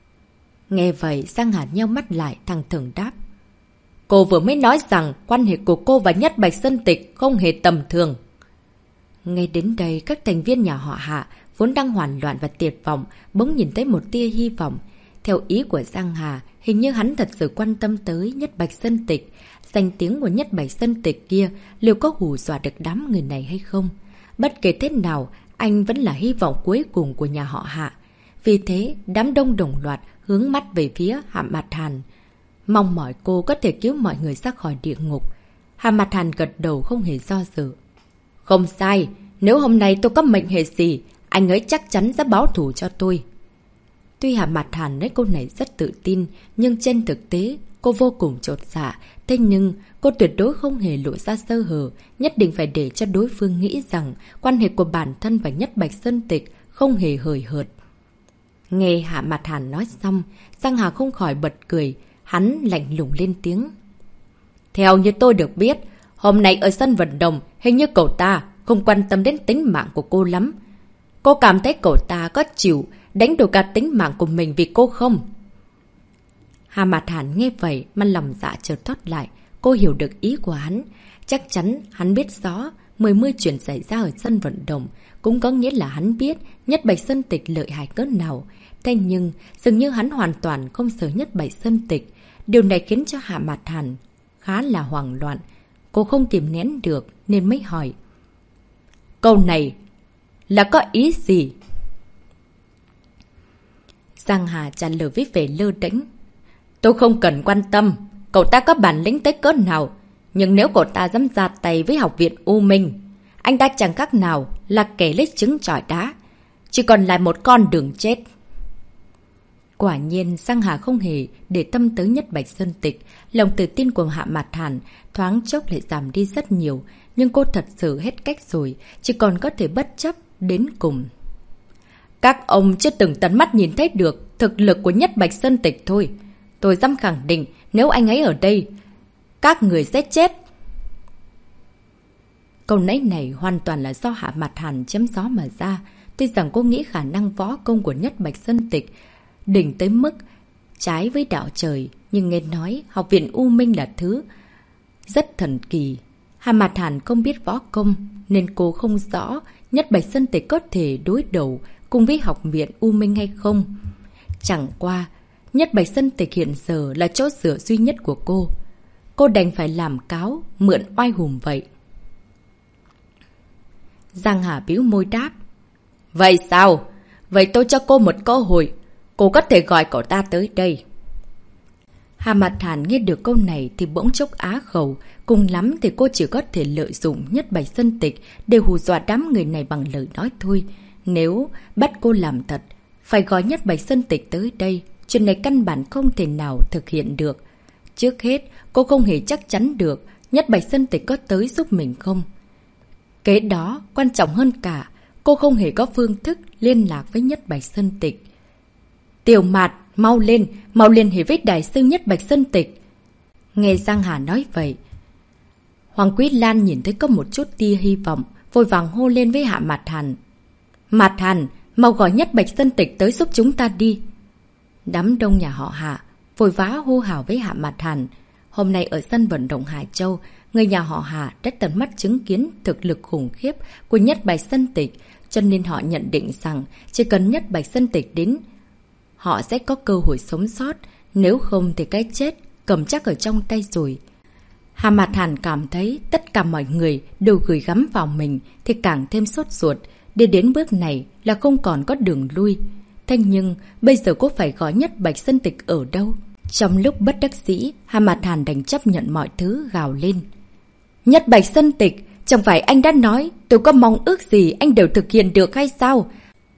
Nghe vậy, Giang Hà nheo mắt lại, thẳng thừng đáp. Cô vừa mới nói rằng quan hệ của cô và Nhất Bạch Sơn Tịch không hề tầm thường. Ngay đến đây, các thành viên nhà họ Hạ vốn đang hoảng loạn và tuyệt vọng, bỗng nhìn thấy một tia hy vọng. Theo ý của Giang Hà, hình như hắn thật sự quan tâm tới Nhất Bạch Sơn Tịch. Danh tiếng của Nhất Bạch Sơn Tịch kia liệu có hù dọa được đám người này hay không? Bất kể thế nào, anh vẫn là hy vọng cuối cùng của nhà họ Hạ. Vì thế, đám đông đồng loạt hướng mắt về phía Hạ Mạt Hàn. Mong mỏi cô có thể cứu mọi người ra khỏi địa ngục. Hạ Mạt Hàn gật đầu không hề do dự. Không sai, nếu hôm nay tôi có mệnh hệ gì, anh ấy chắc chắn sẽ báo thù cho tôi. Tuy Hạ Mạt Hàn nói câu này rất tự tin, nhưng trên thực tế, cô vô cùng chột dạ. Thế nhưng, cô tuyệt đối không hề lộ ra sơ hở, nhất định phải để cho đối phương nghĩ rằng quan hệ của bản thân và Nhất Bạch Sơn Tịch không hề hời hợt. Nghe Hạ Mạt Hàn nói xong, Giang Hà không khỏi bật cười, hắn lạnh lùng lên tiếng. Theo như tôi được biết, hôm nay ở sân vận động, hình như cậu ta không quan tâm đến tính mạng của cô lắm. Cô cảm thấy cậu ta có chịu đánh đổi cả tính mạng của mình vì cô không? Hạ Mạt Hàn nghe vậy mà lòng dạ chợt thoát lại. Cô hiểu được ý của hắn. Chắc chắn hắn biết rõ mười mươi chuyện xảy ra ở sân vận động. Cũng có nghĩa là hắn biết Nhất Bạch Sơn Tịch lợi hại cỡ nào. Thế nhưng dường như hắn hoàn toàn không sợ Nhất Bạch Sơn Tịch. Điều này khiến cho Hạ Mạt Hàn khá là hoảng loạn. Cô không kìm nén được nên mới hỏi. Câu này là có ý gì? Giang Hà trả lời với vẻ lơ đễnh. Tôi không cần quan tâm cậu ta có bản lĩnh tới cỡ nào. Nhưng nếu cậu ta dám ra tay với học viện U Minh, anh ta chẳng khác nào là kẻ lấy trứng chọi đá. Chỉ còn lại một con đường chết. Quả nhiên Giang Hà không hề để tâm tới Nhất Bạch Sơn Tịch. Lòng tự tin của Hạ Mạt Hàn thoáng chốc lại giảm đi rất nhiều. Nhưng cô thật sự hết cách rồi, chỉ còn có thể bất chấp đến cùng. Các ông chưa từng tận mắt nhìn thấy được thực lực của Nhất Bạch Sơn Tịch thôi. Tôi dám khẳng định nếu anh ấy ở đây, các người sẽ chết. Câu nói này hoàn toàn là do Hạ Mạt Hàn chém gió mà ra. Tuy rằng cô nghĩ khả năng võ công của Nhất Bạch Sơn Tịch đỉnh tới mức trái với đạo trời, nhưng nghe nói học viện U Minh là thứ rất thần kỳ. Hạ Mạt Hàn không biết võ công nên cô không rõ Nhất Bạch Sơn Tịch có thể đối đầu cùng với học viện U Minh hay không. Chẳng qua, Nhất Bạch Sơn Tịch hiện giờ là chỗ dựa duy nhất của cô. Cô đành phải làm cáo, mượn oai hùng vậy. Giang Hà bĩu môi đáp. Vậy sao? Vậy tôi cho cô một cơ hội. Cô có thể gọi cậu ta tới đây. Hạ Mạt Hàn nghe được câu này thì bỗng chốc á khẩu. Cùng lắm thì cô chỉ có thể lợi dụng Nhất Bạch Sơn Tịch để hù dọa đám người này bằng lời nói thôi. Nếu bắt cô làm thật, phải gọi Nhất Bạch Sơn Tịch tới đây. Chuyện này căn bản không thể nào thực hiện được. Trước hết, cô không hề chắc chắn được Nhất Bạch Sơn Tịch có tới giúp mình không. Kế đó, quan trọng hơn cả, cô không hề có phương thức liên lạc với Nhất Bạch Sơn Tịch. Tiểu Mạt, mau lên, mau liên hệ với đại sư Nhất Bạch Sơn Tịch. Nghe Giang Hà nói vậy, Hoàng Quý Lan nhìn thấy có một chút tia hy vọng, vội vàng hô lên với Hạ Mạt Hàn. Mạt Hàn, mau gọi Nhất Bạch Sơn Tịch tới giúp chúng ta đi. Đám đông nhà họ Hạ vội vã hô hào với Hạ Mạt Hàn. Hôm nay ở sân vận động Hải Châu, người nhà họ Hạ đã tận mắt chứng kiến thực lực khủng khiếp của Nhất Bạch Sơn Tịch, cho nên họ nhận định rằng chỉ cần Nhất Bạch Sơn Tịch đến, họ sẽ có cơ hội sống sót, nếu không thì cái chết cầm chắc ở trong tay rồi. Hạ Mạt Hàn cảm thấy tất cả mọi người đều gửi gắm vào mình thì càng thêm sốt ruột, để đến bước này là không còn có đường lui. Thế nhưng bây giờ cô phải gọi Nhất Bạch Sơn Tịch ở đâu? Trong lúc bất đắc dĩ, Hạ Mạt Hàn đành chấp nhận mọi thứ, gào lên. Nhất Bạch Sơn Tịch, chẳng phải anh đã nói tôi có mong ước gì anh đều thực hiện được hay sao?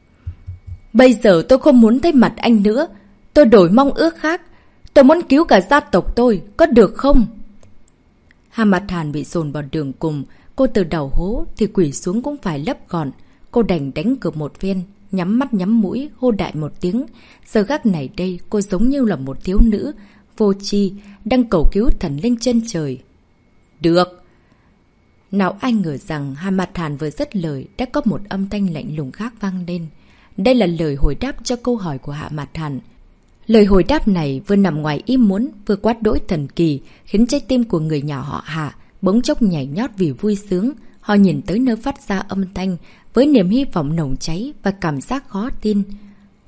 Bây giờ tôi không muốn thấy mặt anh nữa. Tôi đổi mong ước khác. Tôi muốn cứu cả gia tộc tôi, có được không? Hạ Mạt Hàn bị dồn vào đường cùng. Cô từ đầu hố thì quỷ xuống cũng phải lấp gọn. Cô đành đánh cược một phen, nhắm mắt nhắm mũi, hô đại một tiếng. Giờ gác này đây, cô giống như là một thiếu nữ vô tri đang cầu cứu thần linh trên trời. Được! Nào ai ngờ rằng Hạ Mạt Hàn vừa dứt lời đã có một âm thanh lạnh lùng khác vang lên. Đây là lời hồi đáp cho câu hỏi của Hạ Mạt Hàn. Lời hồi đáp này vừa nằm ngoài ý muốn, vừa quát đỗi thần kỳ, khiến trái tim của người nhà họ Hạ bỗng chốc nhảy nhót vì vui sướng. Họ nhìn tới nơi phát ra âm thanh với niềm hy vọng nồng cháy và cảm giác khó tin.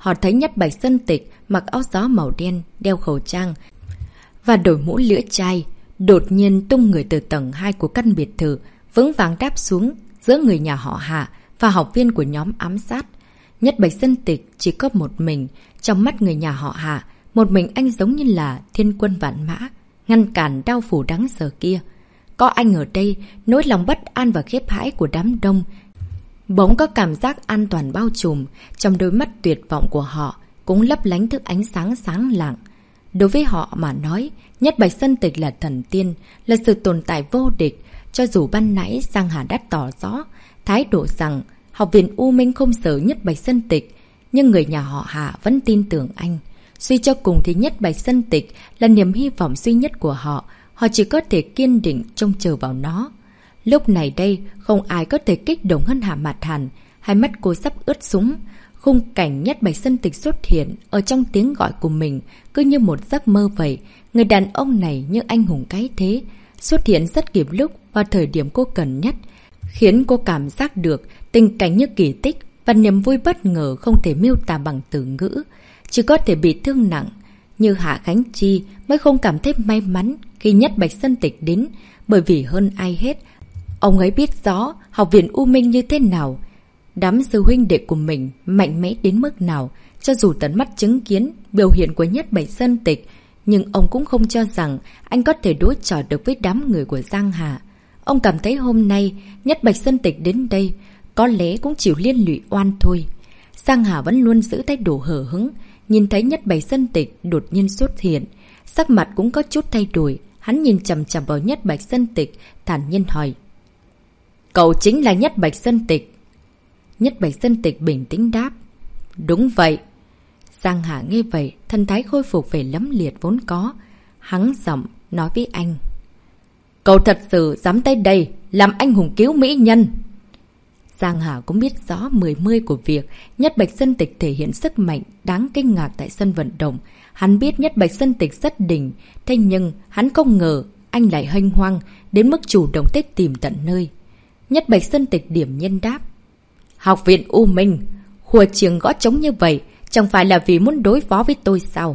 họ thấy Nhất Bạch Sơn Tịch mặc áo gió màu đen, đeo khẩu trang và đội mũ lưỡi chai, đột nhiên tung người từ tầng hai của căn biệt thự, vững vàng đáp xuống giữa người nhà họ Hạ và học viên của nhóm ám sát. Nhất Bạch Sơn Tịch chỉ có một mình, trong mắt người nhà họ Hạ, một mình anh giống như là thiên quân vạn mã, ngăn cản đao phủ đáng sợ kia. Có anh ở đây, nỗi lòng bất an và khiếp hãi của đám đông bỗng có cảm giác an toàn bao trùm, trong đôi mắt tuyệt vọng của họ cũng lấp lánh thức ánh sáng sáng lạng. Đối với họ mà nói, Nhất Bạch Sơn Tịch là thần tiên, là sự tồn tại vô địch. Cho dù ban nãy Giang Hà đã tỏ rõ thái độ rằng học viện U Minh không sợ Nhất Bạch Sơn Tịch, nhưng người nhà họ Hạ vẫn tin tưởng anh. Suy cho cùng thì Nhất Bạch Sơn Tịch là niềm hy vọng duy nhất của họ, họ chỉ có thể kiên định trông chờ vào nó. Lúc này đây, không ai có thể kích động hơn Hạ Mạt Hàn, hai mắt cô sắp ướt sũng. Khung cảnh Nhất Bạch Sơn Tịch xuất hiện ở trong tiếng gọi của mình cứ như một giấc mơ vậy. Người đàn ông này như anh hùng cái thế, xuất hiện rất kịp lúc vào thời điểm cô cần nhất, khiến cô cảm giác được tình cảnh như kỳ tích và niềm vui bất ngờ không thể miêu tả bằng từ ngữ. Chỉ có thể bị thương nặng như Hạ Khánh Chi mới không cảm thấy may mắn khi Nhất Bạch Sơn Tịch đến, bởi vì hơn ai hết, ông ấy biết rõ học viện U Minh như thế nào, đám sư huynh đệ của mình mạnh mẽ đến mức nào. Cho dù tận mắt chứng kiến biểu hiện của Nhất Bạch Sơn Tịch, nhưng ông cũng không cho rằng anh có thể đối chọi được với đám người của Giang Hà. Ông cảm thấy hôm nay Nhất Bạch Sơn Tịch đến đây có lẽ cũng chịu liên lụy oan thôi. Giang Hà vẫn luôn giữ thái độ hờ hững, nhìn thấy Nhất Bạch Sơn Tịch đột nhiên xuất hiện, sắc mặt cũng có chút thay đổi. Hắn nhìn chằm chằm vào Nhất Bạch Sơn Tịch, thản nhiên hỏi: "Cậu chính là Nhất Bạch Sơn Tịch?" Nhất Bạch Sơn Tịch bình tĩnh đáp: "Đúng vậy." Giang Hà nghe vậy, thân thái khôi phục về lấm liệt vốn có. Hắn giọng nói với anh: "Cậu thật sự dám tới đây làm anh hùng cứu mỹ nhân?" Giang Hà cũng biết rõ mười mươi của việc Nhất Bạch Sơn Tịch thể hiện sức mạnh đáng kinh ngạc tại sân vận động. Hắn biết Nhất Bạch Sơn Tịch rất đỉnh, thế nhưng hắn không ngờ anh lại hênh hoang đến mức chủ động tới tìm tận nơi. Nhất Bạch Sơn Tịch điểm nhiên đáp: "Học viện U Minh, khua chiêng gõ trống như vậy, chẳng phải là vì muốn đối phó với tôi sao?"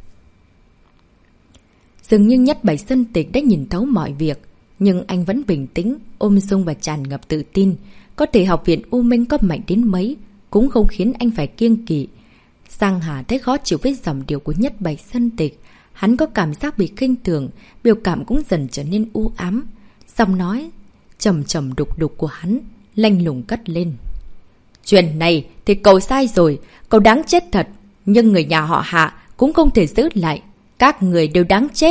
Dường như Nhất Bạch Sơn Tịch đã nhìn thấu mọi việc, nhưng anh vẫn bình tĩnh, ôm dung và tràn ngập tự tin. Có thể học viện U Minh có mạnh đến mấy cũng không khiến anh phải kiêng kỵ. Giang Hà thấy khó chịu với giọng điệu của Nhất Bạch Sơn Tịch. Hắn có cảm giác bị khinh thường, biểu cảm cũng dần trở nên u ám. Giọng nói trầm trầm đục đục của hắn lanh lùng cất lên: "Chuyện này thì cậu sai rồi, cậu đáng chết thật, nhưng người nhà họ Hạ cũng không thể giữ lại, các người đều đáng chết."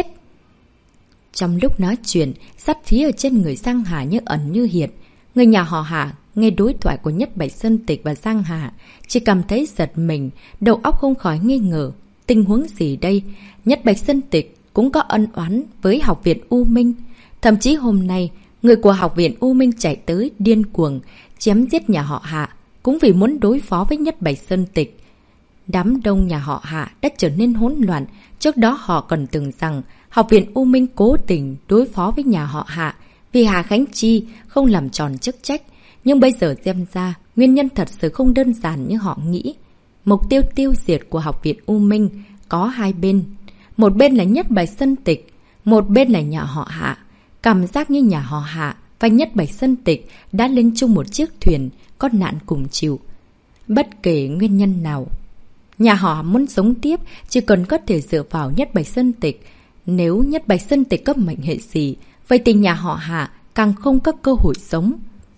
Trong lúc nói chuyện, sát khí ở trên người Giang Hà như ẩn như hiện. Người nhà họ Hạ nghe đối thoại của Nhất Bạch Sơn Tịch và Giang Hà chỉ cảm thấy giật mình, đầu óc không khỏi nghi ngờ. Tình huống gì đây? Nhất Bạch Sơn Tịch cũng có ân oán với học viện U Minh. Thậm chí hôm nay, người của học viện U Minh chạy tới điên cuồng chém giết nhà họ Hạ cũng vì muốn đối phó với Nhất Bạch Sơn Tịch. Đám đông nhà họ Hạ đã trở nên hỗn loạn. Trước đó họ còn tưởng rằng học viện U Minh cố tình đối phó với nhà họ Hạ vì Hà Khánh Chi không làm tròn chức trách. Nhưng bây giờ xem ra, nguyên nhân thật sự không đơn giản như họ nghĩ. Mục tiêu tiêu diệt của học viện U Minh có hai bên. Một bên là Nhất Bạch Sơn Tịch, một bên là nhà họ Hạ. Cảm giác như nhà họ Hạ và Nhất Bạch Sơn Tịch đã lên chung một chiếc thuyền, có nạn cùng chịu. Bất kể nguyên nhân nào, nhà họ muốn sống tiếp chỉ cần có thể dựa vào Nhất Bạch Sơn Tịch. Nếu Nhất Bạch Sơn Tịch có mệnh hệ gì, vậy thì nhà họ Hạ càng không có cơ hội sống.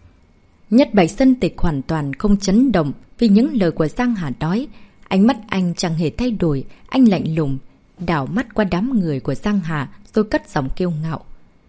Nhất Bạch Sơn Tịch hoàn toàn không chấn động vì những lời của Giang Hà nói. Ánh mắt anh chẳng hề thay đổi, anh lạnh lùng đảo mắt qua đám người của Giang Hà rồi cất giọng kiêu ngạo: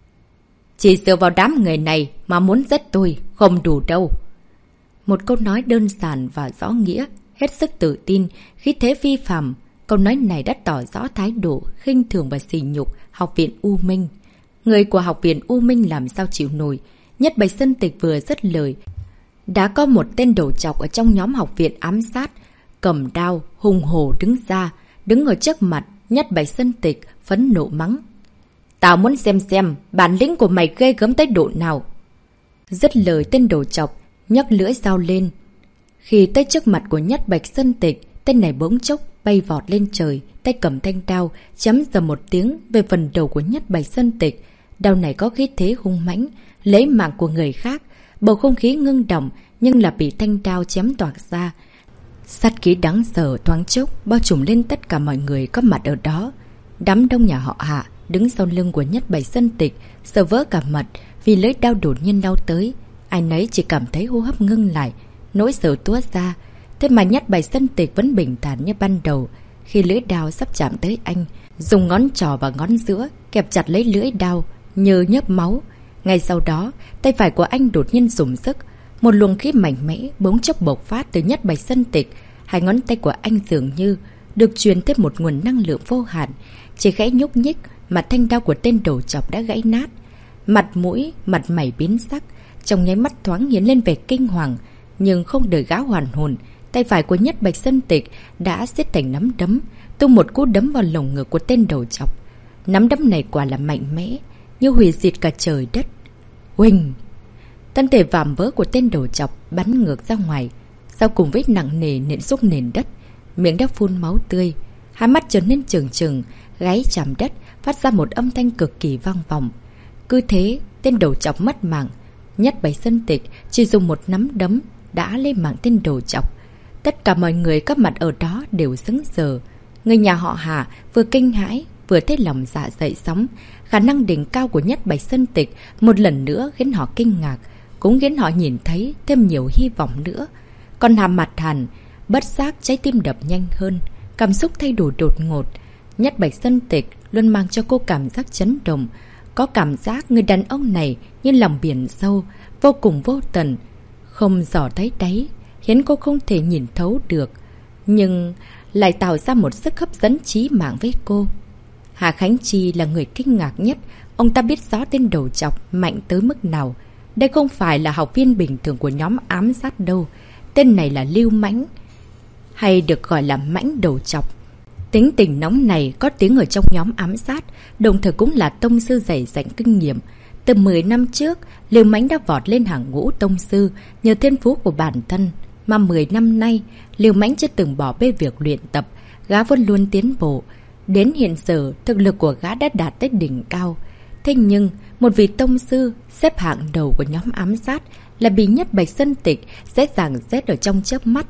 "Chỉ dựa vào đám người này mà muốn giết tôi không đủ đâu." Một câu nói đơn giản và rõ nghĩa, hết sức tự tin, khí thế phi phàm. Câu nói này đã tỏ rõ thái độ khinh thường và sỉ nhục học viện U Minh. Người của học viện U Minh làm sao chịu nổi. Nhất Bạch Sơn Tịch vừa dứt lời, đã có một tên đầu chọc ở trong nhóm học viện ám sát cầm đao hùng hổ đứng ra, đứng ở trước mặt Nhất Bạch Sơn Tịch phẫn nộ mắng: "Tao muốn xem xem bản lĩnh của mày ghê gớm tới độ nào." Dứt lời, tên đầu chọc nhấc lưỡi dao lên. Khi tới trước mặt của Nhất Bạch Sơn Tịch tên này bỗng chốc bay vọt lên trời, tay cầm thanh đao, chém giờ một tiếng về phần đầu của Nhất Bạch Sơn Tịch. Đao này có khí thế hung mãnh, lấy mạng của người khác. Bầu không khí ngưng động, nhưng là bị thanh đao chém toạc ra. Sát khí đáng sợ thoáng chốc bao trùm lên tất cả mọi người có mặt ở đó. Đám đông nhà họ Hạ đứng sau lưng của Nhất Bạch Sơn Tịch, sợ vỡ cả mật vì lưỡi đao đột nhiên đau tới. Ai nấy chỉ cảm thấy hô hấp ngưng lại, nỗi sợ tuốt ra. Thế mà Nhất Bạch Sơn Tịch vẫn bình thản như ban đầu. Khi lưỡi đao sắp chạm tới anh, dùng ngón trỏ và ngón giữa kẹp chặt lấy lưỡi đao như nhớp máu. Ngay sau đó, tay phải của anh đột nhiên dùng sức. Một luồng khí mạnh mẽ bỗng chốc bộc phát từ Nhất Bạch Sơn Tịch. Hai ngón tay của anh dường như được truyền thêm một nguồn năng lượng vô hạn. Chỉ khẽ nhúc nhích mà thanh đao của tên đầu chọc đã gãy nát. Mặt mũi, mặt mày biến sắc, trong nháy mắt thoáng hiện lên vẻ kinh hoàng. Nhưng không đợi gã hoàn hồn, tay phải của Nhất Bạch Sơn Tịch đã siết thành nắm đấm, tung một cú đấm vào lồng ngực của tên đầu chọc. Nắm đấm này quả là mạnh mẽ, như hủy diệt cả trời đất. Huỳnh! Thân thể vạm vỡ của tên đầu chọc bắn ngược ra ngoài, sau cùng vết nặng nề nện xuống nền đất, miệng đã phun máu tươi, hai mắt trở nên trừng trừng, gáy chạm đất, phát ra một âm thanh cực kỳ vang vọng. Cứ thế, tên đầu chọc mất mạng. Nhất Bạch Sơn Tịch chỉ dùng một nắm đấm đã lên mạng tên đầu chọc. Tất cả mọi người có mặt ở đó đều sững sờ. Người nhà họ Hạ vừa kinh hãi, vừa thấy lòng dạ dậy sóng. Khả năng đỉnh cao của Nhất Bạch Sơn Tịch một lần nữa khiến họ kinh ngạc, cũng khiến họ nhìn thấy thêm nhiều hy vọng nữa. Còn Hà mặt hẳn, bất giác trái tim đập nhanh hơn, cảm xúc thay đổi đột ngột. Nhất Bạch Sơn Tịch luôn mang cho cô cảm giác chấn động. Có cảm giác người đàn ông này như lòng biển sâu, vô cùng vô tận, không dò thấy đáy, khiến cô không thể nhìn thấu được, nhưng lại tạo ra một sức hấp dẫn chí mạng với cô. Hà Khánh Chi là người kinh ngạc nhất. Ông ta biết rõ tên đầu chọc mạnh tới mức nào. Đây không phải là học viên bình thường của nhóm ám sát đâu. Tên này là Lưu Mãnh, hay được gọi là Mãnh đầu chọc. Tính tình nóng này có tiếng ở trong nhóm ám sát, đồng thời cũng là tông sư dày dặn kinh nghiệm. Từ mười năm trước, Lưu Mãnh đã vọt lên hàng ngũ tông sư nhờ thiên phú của bản thân. Mà mười năm nay, Lưu Mãnh chưa từng bỏ bê việc luyện tập, gã vẫn luôn tiến bộ. Đến hiện giờ, thực lực của gã đã đạt tới đỉnh cao. Thế nhưng, một vị tông sư xếp hạng đầu của nhóm ám sát là bị Nhất Bạch Sơn Tịch sẽ giằng rét ở trong chớp mắt.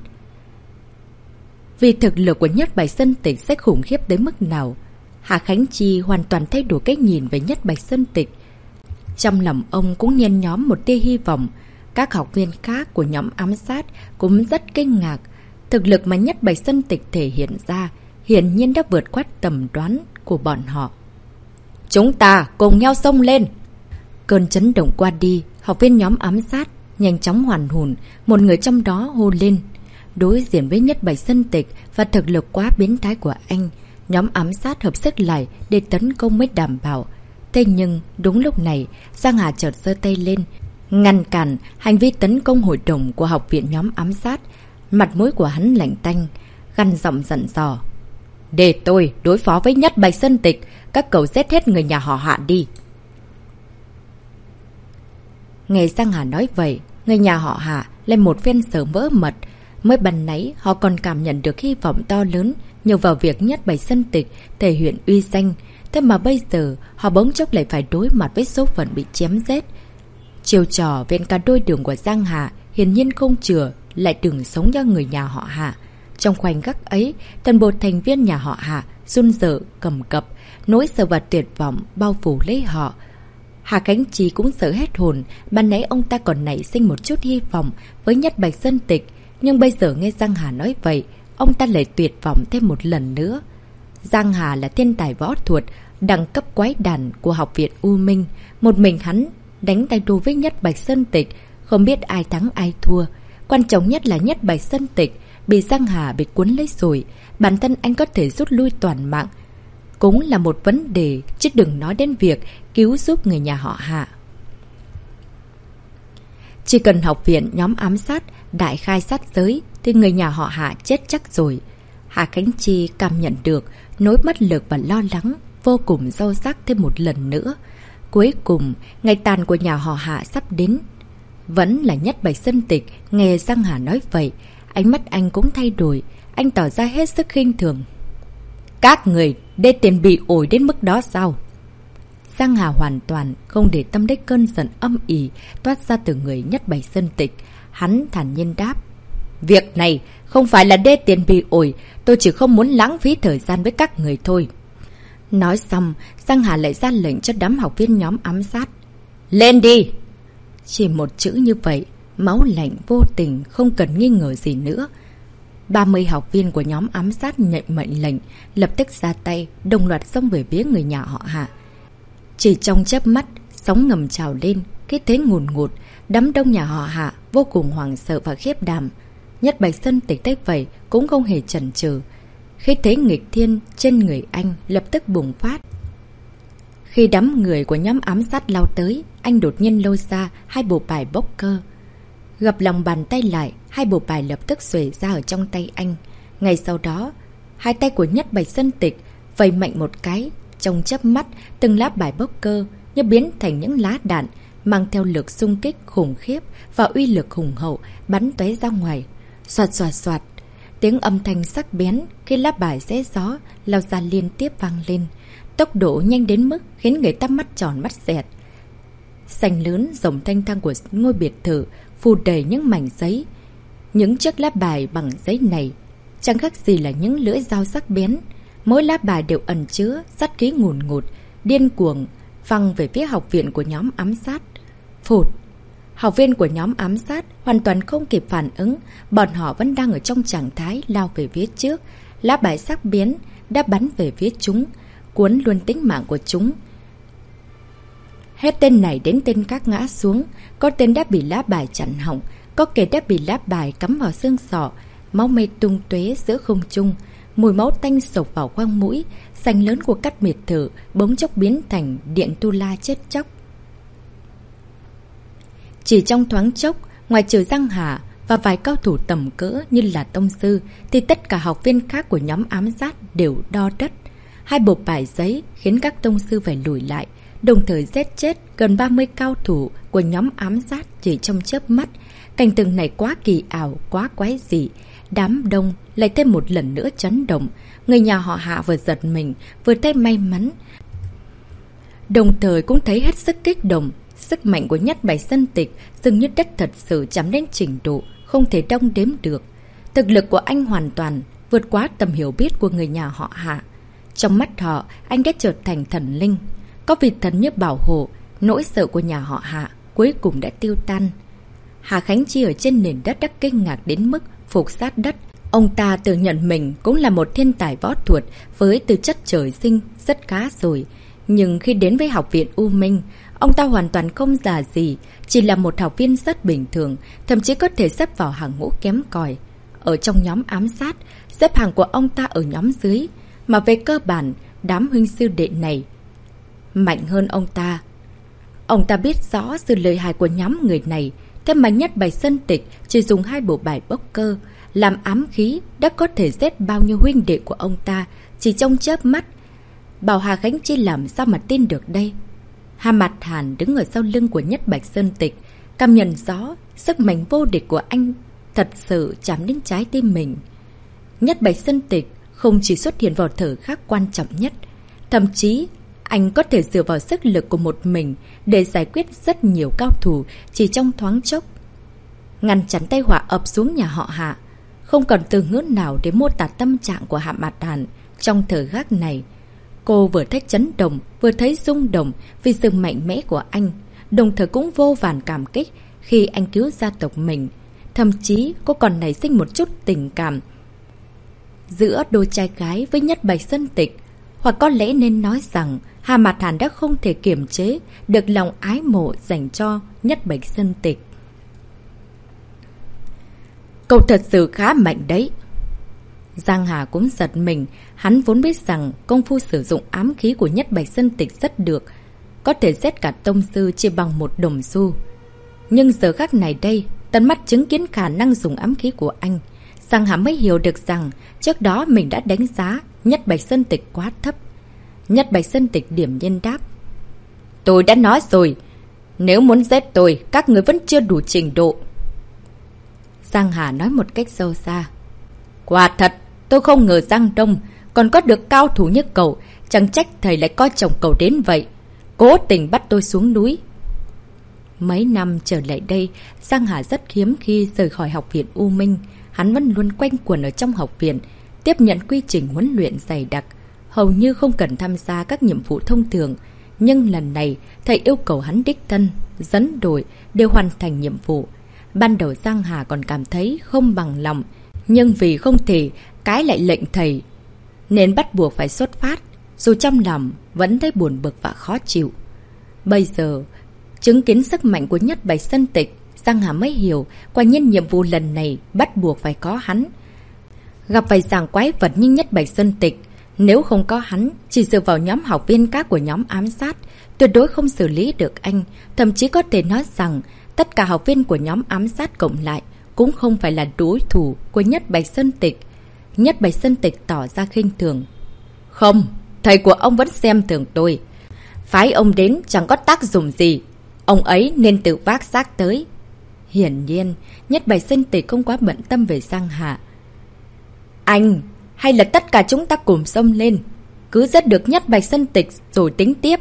Vì thực lực của Nhất Bạch Sơn Tịch sẽ khủng khiếp tới mức nào, Hà Khánh Chi hoàn toàn thay đổi cách nhìn về Nhất Bạch Sơn Tịch. Trong lòng ông cũng nhen nhóm một tia hy vọng. Các học viên khác của nhóm ám sát cũng rất kinh ngạc. Thực lực mà Nhất Bạch Sơn Tịch thể hiện ra hiển nhiên đã vượt qua tầm đoán của bọn họ. Chúng ta cùng nhau xông lên! Cơn chấn động qua đi, học viên nhóm ám sát nhanh chóng hoàn hồn. Một người trong đó hô lên. Đối diện với Nhất Bạch Sơn Tịch và thực lực quá biến thái của anh, nhóm ám sát hợp sức lại để tấn công mới đảm bảo. Thế nhưng đúng lúc này, Giang Hà chợt giơ tay lên, ngăn cản hành vi tấn công hội đồng của học viện nhóm ám sát. Mặt mũi của hắn lạnh tanh, gằn giọng giận dò. Để tôi đối phó với Nhất Bạch Sơn Tịch, các cậu giết hết người nhà họ Hạ đi. Nghe Giang Hà nói vậy, người nhà họ Hạ lên một phen sợ vỡ mật. Mới ban nãy họ còn cảm nhận được hy vọng to lớn nhờ vào việc Nhất Bạch Sơn Tịch thể hiện uy danh. Thế mà bây giờ họ bỗng chốc lại phải đối mặt với số phận bị chém giết. Chiều trò ven cả đôi đường của Giang Hà hiển nhiên không chừa lại đường sống cho người nhà họ Hạ. Trong khoảnh khắc ấy, toàn bộ thành viên nhà họ Hạ run rợ cầm cập, nỗi sợ và tuyệt vọng bao phủ lấy họ. Hà Khánh Chi cũng sợ hết hồn. Ban nãy ông ta còn nảy sinh một chút hy vọng với Nhất Bạch Sơn Tịch, nhưng bây giờ nghe Giang Hà nói vậy, ông ta lại tuyệt vọng thêm một lần nữa. Giang Hà là thiên tài võ thuật đẳng cấp quái đản của học viện U Minh. Một mình hắn đánh tay đua với Nhất Bạch Sơn Tịch, không biết ai thắng ai thua. Quan trọng nhất là Nhất Bạch Sơn Tịch bị Giang Hà bị cuốn lấy rồi, bản thân anh có thể rút lui toàn mạng cũng là một vấn đề, chứ đừng nói đến việc cứu giúp người nhà họ Hạ. Chỉ cần học viện nhóm ám sát đại khai sát giới thì người nhà họ Hạ chết chắc rồi. Hà Khánh Chi cảm nhận được nỗi bất lực và lo lắng vô cùng sâu sắc thêm một lần nữa. Cuối cùng, ngày tàn của nhà họ Hạ sắp đến. Vẫn là Nhất Bạch Sơn Tịch nghe Giang Hà nói vậy, ánh mắt anh cũng thay đổi. anh tỏ ra hết sức khinh thường. Các người đê tiền bị ổi đến mức đó sao? Giang Hà hoàn toàn không để tâm đến cơn giận âm ỉ toát ra từ người Nhất Bạch Sơn Tịch. Hắn thản nhiên đáp. Việc này không phải là đê tiền bị ổi, tôi chỉ không muốn lãng phí thời gian với các người thôi. Nói xong, Giang Hà lại ra lệnh cho đám học viên nhóm ám sát. Lên đi! Chỉ một chữ như vậy, máu lạnh vô tình, không cần nghi ngờ gì nữa. ba mươi học viên của nhóm ám sát nhận mệnh lệnh, lập tức ra tay, đồng loạt xông về phía người nhà họ Hạ. Chỉ trong chớp mắt, sóng ngầm trào lên, cái thế ngùn ngụt, đám đông nhà họ Hạ vô cùng hoảng sợ và khiếp đảm. Nhất Bạch Sơn Tịch thấy vậy cũng không hề chần chừ. Khi thế nghịch thiên trên người anh lập tức bùng phát. Khi đám người của nhóm ám sát lao tới, anh đột nhiên lôi ra hai bộ bài bốc cơ. Gập lòng bàn tay lại, hai bộ bài lập tức xuề ra ở trong tay anh. Ngay sau đó, hai tay của Nhất Bạch Sơn Tịch vẩy mạnh một cái. Trong chớp mắt, từng lá bài bốc cơ như biến thành những lá đạn, mang theo lực xung kích khủng khiếp và uy lực hùng hậu bắn tóe ra ngoài. Soạt soạt soạt, tiếng âm thanh sắc bén khi lá bài xé gió lao ra liên tiếp vang lên. Tốc độ nhanh đến mức khiến người ta mắt tròn mắt dẹt. Sảnh lớn rộng thanh thang của ngôi biệt thự phủ đầy những mảnh giấy. Những chiếc lá bài bằng giấy này chẳng khác gì là những lưỡi dao sắc bén. Mỗi lá bài đều ẩn chứa sát khí ngùn ngụt, điên cuồng văng về phía học viện của nhóm ám sát. Phụt! Học viên của nhóm ám sát hoàn toàn không kịp phản ứng, bọn họ vẫn đang ở trong trạng thái lao về phía trước. Lá bài sắc bén đã bắn về phía chúng, cuốn luôn tính mạng của chúng. Hết tên này đến tên khác ngã xuống, có tên đã bị lá bài chặn họng, có kẻ đã bị lá bài cắm vào xương sọ, máu mê tung tóe giữa không trung, mùi máu tanh sộc vào khoang mũi, sảnh lớn của các biệt thự bỗng chốc biến thành điện tu la chết chóc. Chỉ trong thoáng chốc, ngoài trừ Giang Hà và vài cao thủ tầm cỡ như là tông sư, thì tất cả học viên khác của nhóm ám sát đều đo đất. Hai bộ bài giấy khiến các tông sư phải lùi lại, đồng thời giết chết gần ba mươi cao thủ của nhóm ám sát chỉ trong chớp mắt. Cảnh tượng này quá kỳ ảo, quá quái dị. Đám đông lại thêm một lần nữa chấn động. Người nhà họ Hạ vừa giật mình, vừa thấy may mắn, đồng thời cũng thấy hết sức kích động. Sức mạnh của Nhất Bạch Sơn Tịch dường như đất thật sự chạm đến trình độ không thể đong đếm được. Thực lực của anh hoàn toàn vượt quá tầm hiểu biết của người nhà họ Hạ. Trong mắt họ, anh đã trở thành thần linh. Có vị thần như bảo hộ, nỗi sợ của nhà họ Hạ cuối cùng đã tiêu tan. Hà Khánh Chi ở trên nền đất đã kinh ngạc đến mức phục sát đất. Ông ta tự nhận mình cũng là một thiên tài võ thuật với tư chất trời sinh rất khá rồi. Nhưng khi đến với học viện U Minh, ông ta hoàn toàn không già gì, chỉ là một học viên rất bình thường, thậm chí có thể xếp vào hàng ngũ kém cỏi. Ở trong nhóm ám sát, xếp hàng của ông ta ở nhóm dưới, mà về cơ bản, đám huynh sư đệ này mạnh hơn ông ta. Ông ta biết rõ sự lợi hại của nhóm người này, thế mà Nhất Bạch Sơn Tịch chỉ dùng hai bộ bài bốc cơ làm ám khí đã có thể giết bao nhiêu huynh đệ của ông ta chỉ trong chớp mắt. Bảo Hà Khánh Chi làm sao mà tin được đây? Hà Mạt Hàn đứng ở sau lưng của Nhất Bạch Sơn Tịch, cảm nhận rõ sức mạnh vô địch của anh thật sự chạm đến trái tim mình. Nhất Bạch Sơn Tịch không chỉ xuất hiện vào thời khắc quan trọng nhất, thậm chí anh có thể dựa vào sức lực của một mình để giải quyết rất nhiều cao thủ chỉ trong thoáng chốc, ngăn chặn tai họa ập xuống nhà họ Hạ. Không còn từ ngữ nào để mô tả tâm trạng của Hạ Mạt Hàn trong thời khắc này. Cô vừa thấy chấn động, vừa thấy rung động vì sự mạnh mẽ của anh, đồng thời cũng vô vàn cảm kích khi anh cứu gia tộc mình. Thậm chí cô còn nảy sinh một chút tình cảm giữa đôi trai gái với Nhất Bạch Sơn Tịch. Hoặc có lẽ nên nói rằng Hà Mạt Hàn đã không thể kiềm chế được lòng ái mộ dành cho Nhất Bạch Sơn Tịch. Cậu thật sự khá mạnh đấy. Giang Hà cũng giật mình, hắn vốn biết rằng công phu sử dụng ám khí của Nhất Bạch Sơn Tịch rất được, có thể giết cả tông sư chỉ bằng một đồng xu. Nhưng giờ khắc này đây, tận mắt chứng kiến khả năng dùng ám khí của anh, Giang Hà mới hiểu được rằng trước đó mình đã đánh giá Nhất Bạch Sơn Tịch quá thấp. Nhất Bạch Sơn Tịch điểm nhiên đáp: Tôi đã nói rồi, nếu muốn giết tôi, các người vẫn chưa đủ trình độ. Giang Hà nói một cách sâu xa: Quả thật, tôi không ngờ Giang Đông còn có được cao thủ như cậu, chẳng trách thầy lại coi trọng cậu đến vậy. Cố tình bắt tôi xuống núi. Mấy năm trở lại đây, Giang Hà rất hiếm khi rời khỏi học viện U Minh. Hắn vẫn luôn quanh quẩn ở trong học viện, tiếp nhận quy trình huấn luyện dày đặc, hầu như không cần tham gia các nhiệm vụ thông thường. Nhưng lần này, thầy yêu cầu hắn đích thân, dẫn đội đều hoàn thành nhiệm vụ. Ban đầu Giang Hà còn cảm thấy không bằng lòng, nhưng vì không thể cái lại lệnh thầy, nên bắt buộc phải xuất phát, dù trong lòng vẫn thấy buồn bực và khó chịu. Bây giờ, chứng kiến sức mạnh của Nhất Bạch Sơn Tịch, Giang Hà mới hiểu, quả nhiên nhiệm vụ lần này bắt buộc phải có hắn. Gặp phải dạng quái vật như Nhất Bạch Sơn Tịch, nếu không có hắn, chỉ dựa vào nhóm học viên khác của nhóm ám sát, tuyệt đối không xử lý được anh. Thậm chí có thể nói rằng, tất cả học viên của nhóm ám sát cộng lại cũng không phải là đối thủ của Nhất Bạch Sơn Tịch. Nhất Bạch Sơn Tịch tỏ ra khinh thường. Không, thầy của ông vẫn xem thường tôi. Phái ông đến chẳng có tác dụng gì. Ông ấy nên tự vác xác tới. Hiển nhiên, Nhất Bạch Sơn Tịch không quá bận tâm về Giang Hà. Anh, hay là tất cả chúng ta cùng xông lên, cứ giết được Nhất Bạch Sơn Tịch rồi tính tiếp.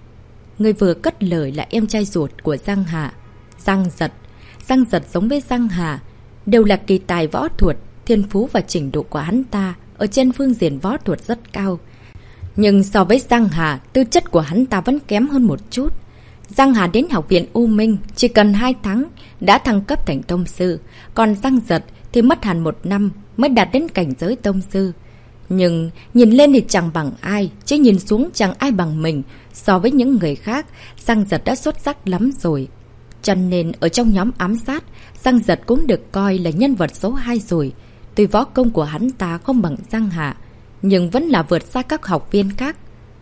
Người vừa cất lời là em trai ruột của Giang Hà, Giang Giật. Giang Giật giống với Giang Hà, đều là kỳ tài võ thuật, thiên phú và trình độ của hắn ta ở trên phương diện võ thuật rất cao. Nhưng so với Giang Hà, tư chất của hắn ta vẫn kém hơn một chút. Giang Hà đến học viện U Minh chỉ cần hai tháng đã thăng cấp thành tông sư, còn Giang Giật thì mất hẳn một năm mới đạt đến cảnh giới tông sư. Nhưng nhìn lên thì chẳng bằng ai, chứ nhìn xuống chẳng ai bằng mình. So với những người khác, Giang Giật đã xuất sắc lắm rồi. Cho nên ở trong nhóm ám sát, Giang Giật cũng được coi là nhân vật số hai rồi. Tuy võ công của hắn ta không bằng Giang Hà, nhưng vẫn là vượt xa các học viên khác.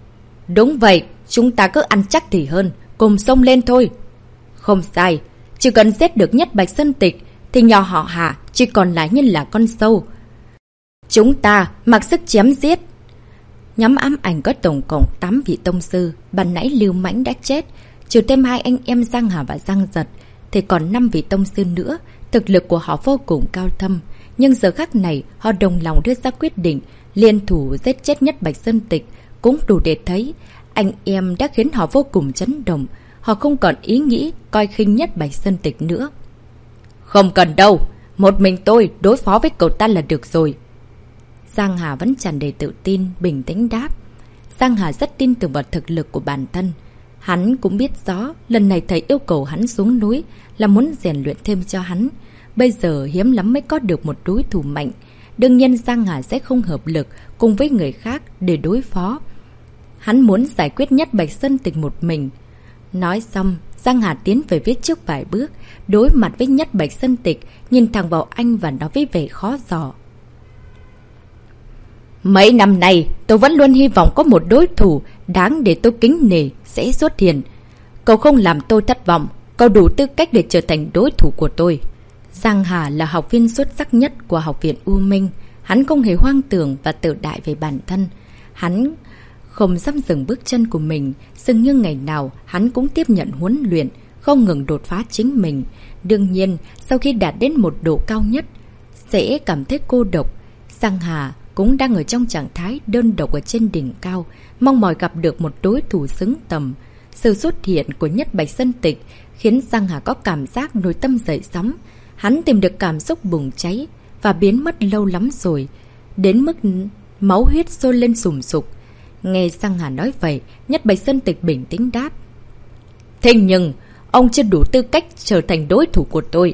Đúng vậy, chúng ta cứ ăn chắc thì hơn, cùng xông lên thôi. Không sai, chỉ cần giết được Nhất Bạch Sơn Tịch thì nhỏ họ Hà chỉ còn lại như là con sâu. Chúng ta mặc sức chém giết. Nhóm ám ảnh có tổng cộng tám vị tông sư, ban nãy Lưu Mãnh đã chết, trừ thêm hai anh em Giang Hà và Giang Giật thì còn năm vị tông sư nữa. Thực lực của họ vô cùng cao thâm, nhưng giờ khắc này họ đồng lòng đưa ra quyết định liên thủ giết chết Nhất Bạch Sơn Tịch, cũng đủ để thấy anh em đã khiến họ vô cùng chấn động. Họ không còn ý nghĩ coi khinh Nhất Bạch Sơn Tịch nữa. Không cần đâu, một mình tôi đối phó với cậu ta là được rồi. Giang Hà vẫn tràn đầy tự tin, bình tĩnh đáp. Giang Hà rất tin tưởng vào thực lực của bản thân. Hắn cũng biết rõ lần này thầy yêu cầu hắn xuống núi là muốn rèn luyện thêm cho hắn. Bây giờ hiếm lắm mới có được một đối thủ mạnh. Đương nhiên Giang Hà sẽ không hợp lực cùng với người khác để đối phó. Hắn muốn giải quyết Nhất Bạch Sơn Tịch một mình. Nói xong, Giang Hà tiến về phía trước vài bước, đối mặt với Nhất Bạch Sơn Tịch, nhìn thẳng vào anh và nói với vẻ khó dò. Mấy năm nay, tôi vẫn luôn hy vọng có một đối thủ đáng để tôi kính nể sẽ xuất hiện. Cậu không làm tôi thất vọng, cậu đủ tư cách để trở thành đối thủ của tôi. Giang Hà là học viên xuất sắc nhất của học viện U Minh. Hắn không hề hoang tưởng và tự đại về bản thân. Hắn không dám dừng bước chân của mình, dường như ngày nào hắn cũng tiếp nhận huấn luyện, không ngừng đột phá chính mình. Đương nhiên, sau khi đạt đến một độ cao nhất, sẽ cảm thấy cô độc. Giang Hà cũng đang ở trong trạng thái đơn độc ở trên đỉnh cao, mong mỏi gặp được một đối thủ xứng tầm. Sự xuất hiện của Nhất Bạch Sơn Tịch khiến Giang Hà có cảm giác nội tâm dậy sóng. Hắn tìm được cảm xúc bùng cháy và biến mất lâu lắm rồi, đến mức máu huyết sôi lên sùng sục. Nghe Giang Hà nói vậy, Nhất Bạch Sơn Tịch bình tĩnh đáp. Thế nhưng, ông chưa đủ tư cách trở thành đối thủ của tôi.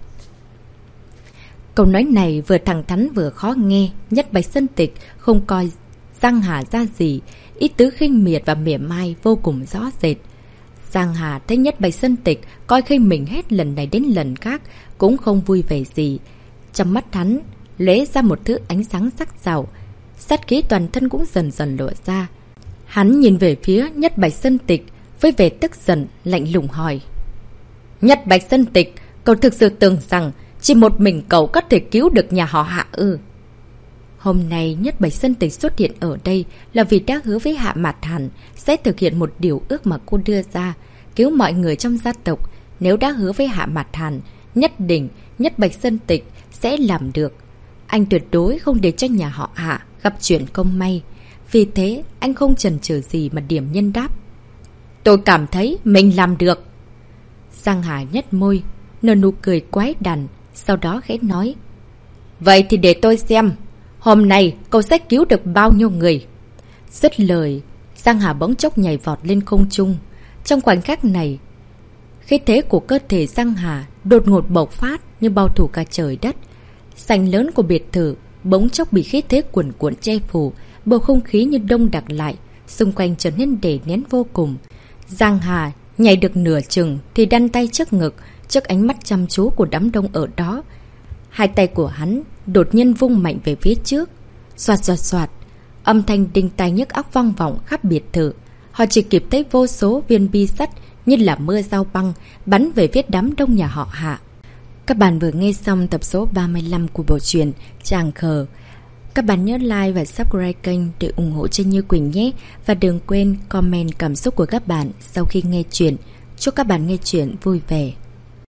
Câu nói này vừa thẳng thắn vừa khó nghe. Nhất Bạch Sơn Tịch không coi Giang Hà ra gì, ý tứ khinh miệt và mỉa mai vô cùng rõ rệt. Giang Hà thấy Nhất Bạch Sơn Tịch coi khinh mình hết lần này đến lần khác, cũng không vui vẻ gì. Trong mắt hắn lóe ra một thứ ánh sáng sắc sảo, sát khí toàn thân cũng dần dần lộ ra. Hắn nhìn về phía Nhất Bạch Sơn Tịch với vẻ tức giận, lạnh lùng hỏi. Nhất Bạch Sơn Tịch, cậu thực sự tưởng rằng chỉ một mình cậu có thể cứu được nhà họ Hạ ư? Hôm nay Nhất Bạch Sơn Tịch xuất hiện ở đây là vì đã hứa với Hạ Mạt Hàn sẽ thực hiện một điều ước mà cô đưa ra, cứu mọi người trong gia tộc. Nếu đã hứa với Hạ Mạt Hàn, nhất định Nhất Bạch Sơn Tịch sẽ làm được. Anh tuyệt đối không để cho nhà họ Hạ gặp chuyện không may. Vì thế anh không chần chừ gì mà điểm nhân đáp. Tôi cảm thấy mình làm được. Giang Hà nhếch môi, nở nụ cười quái đản, sau đó khẽ nói. Vậy thì để tôi xem, hôm nay cậu sẽ cứu được bao nhiêu người. Dứt lời, Giang Hà bỗng chốc nhảy vọt lên không trung. Trong khoảnh khắc này, khí thế của cơ thể Giang Hà đột ngột bộc phát như bao phủ cả trời đất. Sảnh lớn của biệt thự bỗng chốc bị khí thế cuồn cuộn che phủ, bầu không khí như đông đặc lại, xung quanh trở nên đè nén vô cùng. Giang Hà nhảy được nửa chừng thì đan tay trước ngực, trước ánh mắt chăm chú của đám đông ở đó. Hai tay của hắn đột nhiên vung mạnh về phía trước. Xoạt xoạt xoạt, âm thanh đinh tai nhức óc vang vọng khắp biệt thự. Họ chỉ kịp thấy vô số viên bi sắt như là mưa dao băng bắn về phía đám đông nhà họ Hạ. Các bạn vừa nghe xong tập số ba mươi lăm của bộ truyện Tràng Khờ. Các bạn nhớ like và subscribe kênh để ủng hộ cho Như Quỳnh nhé. Và đừng quên comment cảm xúc của các bạn sau khi nghe chuyện. Chúc các bạn nghe chuyện vui vẻ.